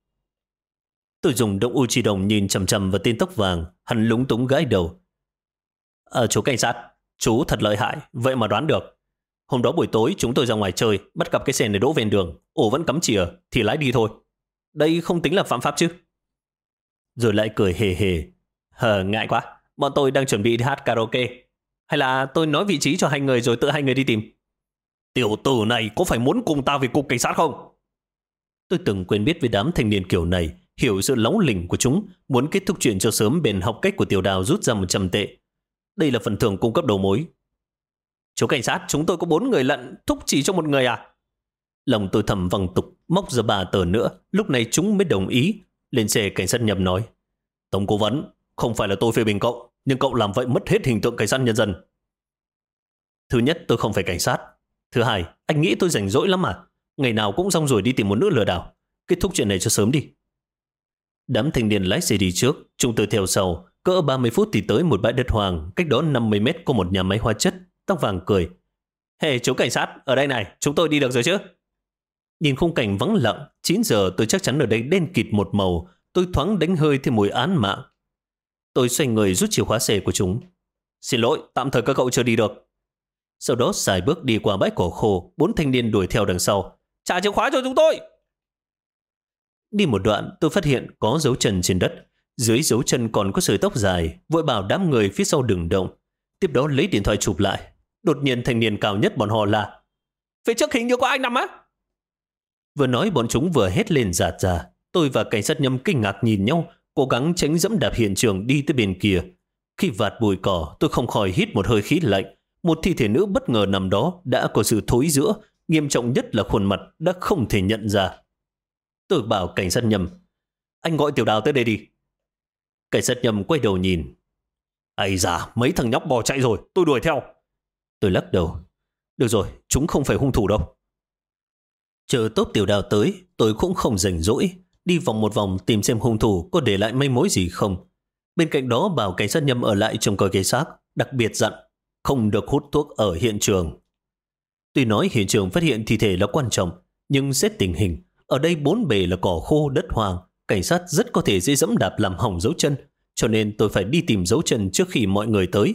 Tôi dùng động u chi đồng nhìn chằm chằm vào tên tóc vàng, hắn lúng túng gãi đầu. Chú cảnh sát, chú thật lợi hại, vậy mà đoán được. Hôm đó buổi tối chúng tôi ra ngoài chơi, bắt gặp cái xe này đỗ ven đường, ổ vẫn cắm chìa, thì lái đi thôi. Đây không tính là phạm pháp chứ? Rồi lại cười hề hề. Ngại quá, bọn tôi đang chuẩn bị đi hát karaoke. Hay là tôi nói vị trí cho hai người rồi tự hai người đi tìm? Tiểu tử này có phải muốn cùng ta về cục cảnh sát không? Tôi từng quen biết với đám thanh niên kiểu này, hiểu sự lóng lỉnh của chúng, muốn kết thúc chuyện cho sớm, bèn học cách của Tiểu Đào rút ra 100 tệ. Đây là phần thưởng cung cấp đầu mối. Chú cảnh sát, chúng tôi có 4 người lận, thúc chỉ cho một người à? Lòng tôi thầm văng tục, móc ra 3 tờ nữa, lúc này chúng mới đồng ý. Lên xe cảnh sát Nhâm nói. Tổng cố vấn, Không phải là tôi phê bình cậu, nhưng cậu làm vậy mất hết hình tượng cảnh sát nhân dân. Thứ nhất, tôi không phải cảnh sát. Thứ hai, anh nghĩ tôi rảnh rỗi lắm à? Ngày nào cũng rong ruổi đi tìm một nữ lừa đảo. Kết thúc chuyện này cho sớm đi. Đám thanh niên lái xe đi trước, chúng tôi theo sau. Cỡ 30 phút thì tới một bãi đất hoang, cách đó 50 mét có một nhà máy hóa chất. Tóc vàng cười. Hey, chú cảnh sát, ở đây này, chúng tôi đi được rồi chứ? Nhìn khung cảnh vắng lặng, 9 giờ tôi chắc chắn ở đây đen kịt một màu. Tôi thoáng đánh hơi thêm mùi án mạng. Tôi xoay người rút chìa khóa xe của chúng. Xin lỗi, tạm thời các cậu chưa đi được. Sau đó xài bước đi qua bãi cỏ khô, 4 thanh niên đuổi theo đằng sau. Trả chìa khóa cho chúng tôi! Đi một đoạn, tôi phát hiện có dấu chân trên đất. Dưới dấu chân còn có sợi tóc dài, vội bảo đám người phía sau đừng động. Tiếp đó lấy điện thoại chụp lại. Đột nhiên thanh niên cao nhất bọn họ là: phía trước hình như có anh nằm á! Vừa nói bọn chúng vừa hét lên rạt ra. Tôi và cảnh sát Nhâm kinh ngạc nhìn nhau, cố gắng tránh dẫm đạp hiện trường đi tới bên kia. Khi vạt bụi cỏ, tôi không khỏi hít một hơi khí lạnh. Một thi thể nữ bất ngờ nằm đó đã có sự thối rữa, nghiêm trọng nhất là khuôn mặt đã không thể nhận ra. Tôi bảo cảnh sát Nhâm: anh gọi Tiểu Đào tới đây đi. Cảnh sát Nhâm quay đầu nhìn. Ây da, mấy thằng nhóc bỏ chạy rồi, tôi đuổi theo. Tôi lắc đầu. Được rồi, chúng không phải hung thủ đâu. Chờ tốp Tiểu Đào tới, tôi cũng không rảnh rỗi. Đi vòng một vòng tìm xem hung thủ có để lại manh mối gì không. Bên cạnh đó bảo cảnh sát Nhâm ở lại trông coi cái xác, đặc biệt dặn không được hút thuốc ở hiện trường. Tuy nói hiện trường phát hiện thi thể là quan trọng, nhưng xét tình hình, ở đây bốn bề là cỏ khô đất hoang, cảnh sát rất có thể dễ dẫm đạp làm hỏng dấu chân, cho nên tôi phải đi tìm dấu chân trước khi mọi người tới.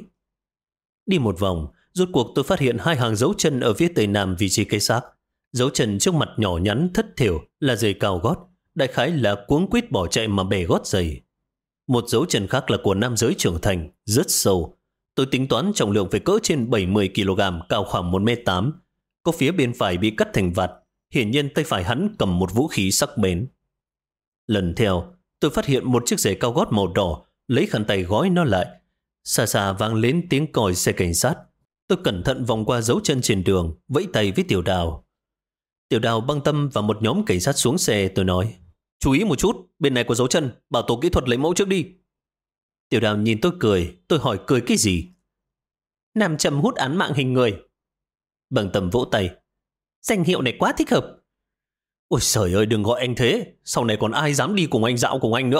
Đi một vòng, rốt cuộc tôi phát hiện 2 hàng dấu chân ở phía tây nam vị trí cái xác. Dấu chân trước mặt nhỏ nhắn thất thểu là giày cao gót, đại khái là cuống quýt bỏ chạy mà bẻ gót giày. Một dấu chân khác là của nam giới trưởng thành, rất sâu. Tôi tính toán trọng lượng phải cỡ trên 70 kg, cao khoảng 1m8. Có phía bên phải bị cắt thành vạt, hiển nhiên tay phải hắn cầm một vũ khí sắc bén. Lần theo, tôi phát hiện một chiếc giày cao gót màu đỏ, lấy khăn tay gói nó lại. Xa xa vang lên tiếng còi xe cảnh sát. Tôi cẩn thận vòng qua dấu chân trên đường, vẫy tay với Tiểu Đào. Tiểu Đào, Băng Tâm và một nhóm cảnh sát xuống xe. Tôi nói: chú ý một chút, bên này có dấu chân, bảo tổ kỹ thuật lấy mẫu trước đi. Tiểu Đào nhìn tôi cười. Tôi hỏi cười cái gì? Nam châm hút án mạng hình người. Băng Tâm vỗ tay. Danh hiệu này quá thích hợp. Ôi trời ơi, đừng gọi anh thế, sau này còn ai dám đi cùng anh dạo cùng anh nữa.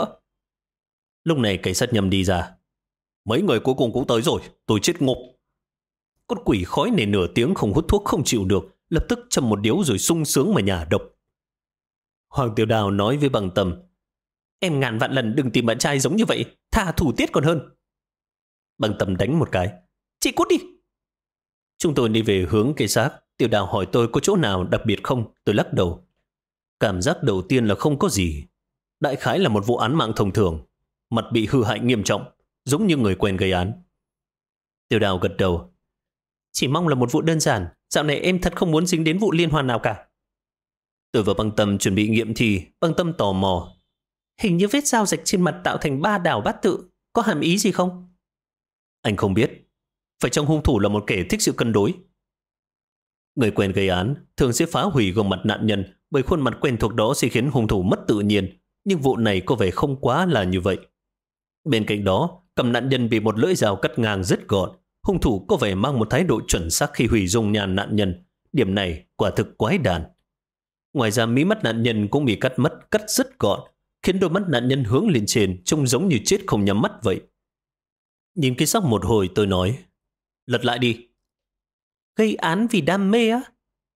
Lúc này cảnh sát Nhâm đi ra. Mấy người cuối cùng cũng tới rồi, tôi chết ngộp. Con quỷ khói này nửa tiếng không hút thuốc không chịu được, lập tức châm một điếu rồi sung sướng mà nhả độc. Hoàng Tiểu Đào nói với Băng Tâm: em ngàn vạn lần đừng tìm bạn trai giống như vậy, tha thủ tiết còn hơn. Băng Tâm đánh một cái. Chị cút đi. Chúng tôi đi về hướng cây xác. Tiểu Đào hỏi tôi có chỗ nào đặc biệt không. Tôi lắc đầu. Cảm giác đầu tiên là không có gì. Đại khái là một vụ án mạng thông thường. Mặt bị hư hại nghiêm trọng, giống như người quen gây án. Tiểu Đào gật đầu. Chỉ mong là một vụ đơn giản. Dạo này em thật không muốn dính đến vụ liên hoàn nào cả. Tôi và Băng Tâm chuẩn bị nghiệm thi. Băng Tâm tò mò. Hình như vết dao rạch trên mặt tạo thành 3 đảo bát tự. Có hàm ý gì không? Anh không biết. Phải chăng hung thủ là một kẻ thích sự cân đối? Người quen gây án thường sẽ phá hủy gương mặt nạn nhân, bởi khuôn mặt quen thuộc đó sẽ khiến hung thủ mất tự nhiên. Nhưng vụ này có vẻ không quá là như vậy. Bên cạnh đó, cầm nạn nhân bị một lưỡi dao cắt ngang rất gọn. Hung thủ có vẻ mang một thái độ chuẩn xác khi hủy dung nhan nạn nhân. Điểm này quả thực quái đản. Ngoài ra mí mắt nạn nhân cũng bị cắt mất, cắt rất gọn, khiến đôi mắt nạn nhân hướng lên trên, trông giống như chết không nhắm mắt vậy. Nhìn cái xác một hồi tôi nói: lật lại đi. Gây án vì đam mê á?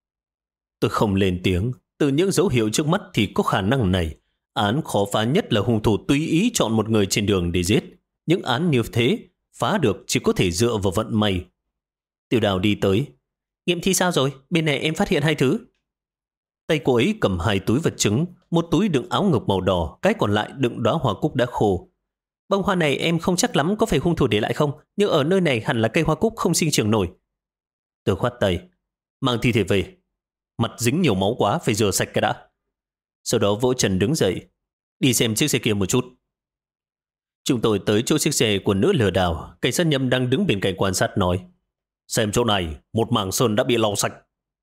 Tôi không lên tiếng. Từ những dấu hiệu trước mắt thì có khả năng này. Án khó phá nhất là hung thủ tùy ý chọn một người trên đường để giết. Những án như thế phá được chỉ có thể dựa vào vận may. Tiểu Đào đi tới. Nghiệm thi sao rồi? Bên này em phát hiện 2 thứ. Tay cô ấy cầm 2 túi vật chứng. Một túi đựng áo ngực màu đỏ, cái còn lại đựng đóa hoa cúc đã khô. Bông hoa này em không chắc lắm có phải hung thủ để lại không, nhưng ở nơi này hẳn là cây hoa cúc không sinh trưởng nổi. Tôi khoát tay. Mang thi thể về. Mặt dính nhiều máu quá, phải rửa sạch cái đã. Sau đó vỗ Trần đứng dậy. Đi xem chiếc xe kia một chút. Chúng tôi tới chỗ chiếc xe của nữ lừa đảo. Cảnh sát Nhâm đang đứng bên cạnh quan sát nói: xem chỗ này, một mảng sơn đã bị lau sạch.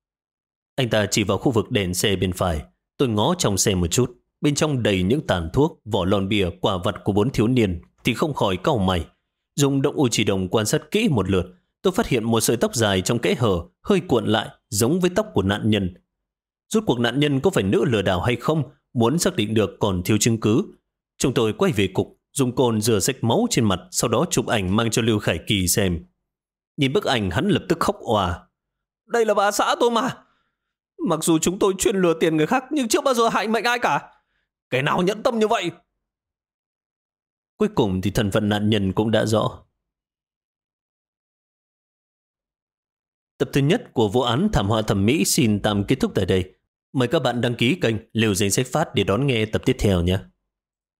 Anh ta chỉ vào khu vực đèn xe bên phải. Tôi ngó trong xe một chút. Bên trong đầy những tàn thuốc, vỏ lon bia, quả vật của 4 thiếu niên thì không khỏi cau mày. Dùng động u chỉ đồng quan sát kỹ một lượt, tôi phát hiện một sợi tóc dài trong kẽ hở hơi cuộn lại giống với tóc của nạn nhân. Rốt cuộc nạn nhân có phải nữ lừa đảo hay không, muốn xác định được còn thiếu chứng cứ. Chúng tôi quay về cục, dùng cồn rửa sạch máu trên mặt, sau đó chụp ảnh mang cho Lưu Khải Kỳ xem. Nhìn bức ảnh hắn lập tức khóc òa. Đây là bà xã tôi mà. Mặc dù chúng tôi chuyên lừa tiền người khác nhưng chưa bao giờ hại mệnh ai cả. Cái nào nhẫn tâm như vậy? Cuối cùng thì thân phận nạn nhân cũng đã rõ. Tập thứ nhất của vụ án thảm họa thẩm mỹ xin tạm kết thúc tại đây. Mời các bạn đăng ký kênh Liều Danh Sách Phát để đón nghe tập tiếp theo nhé.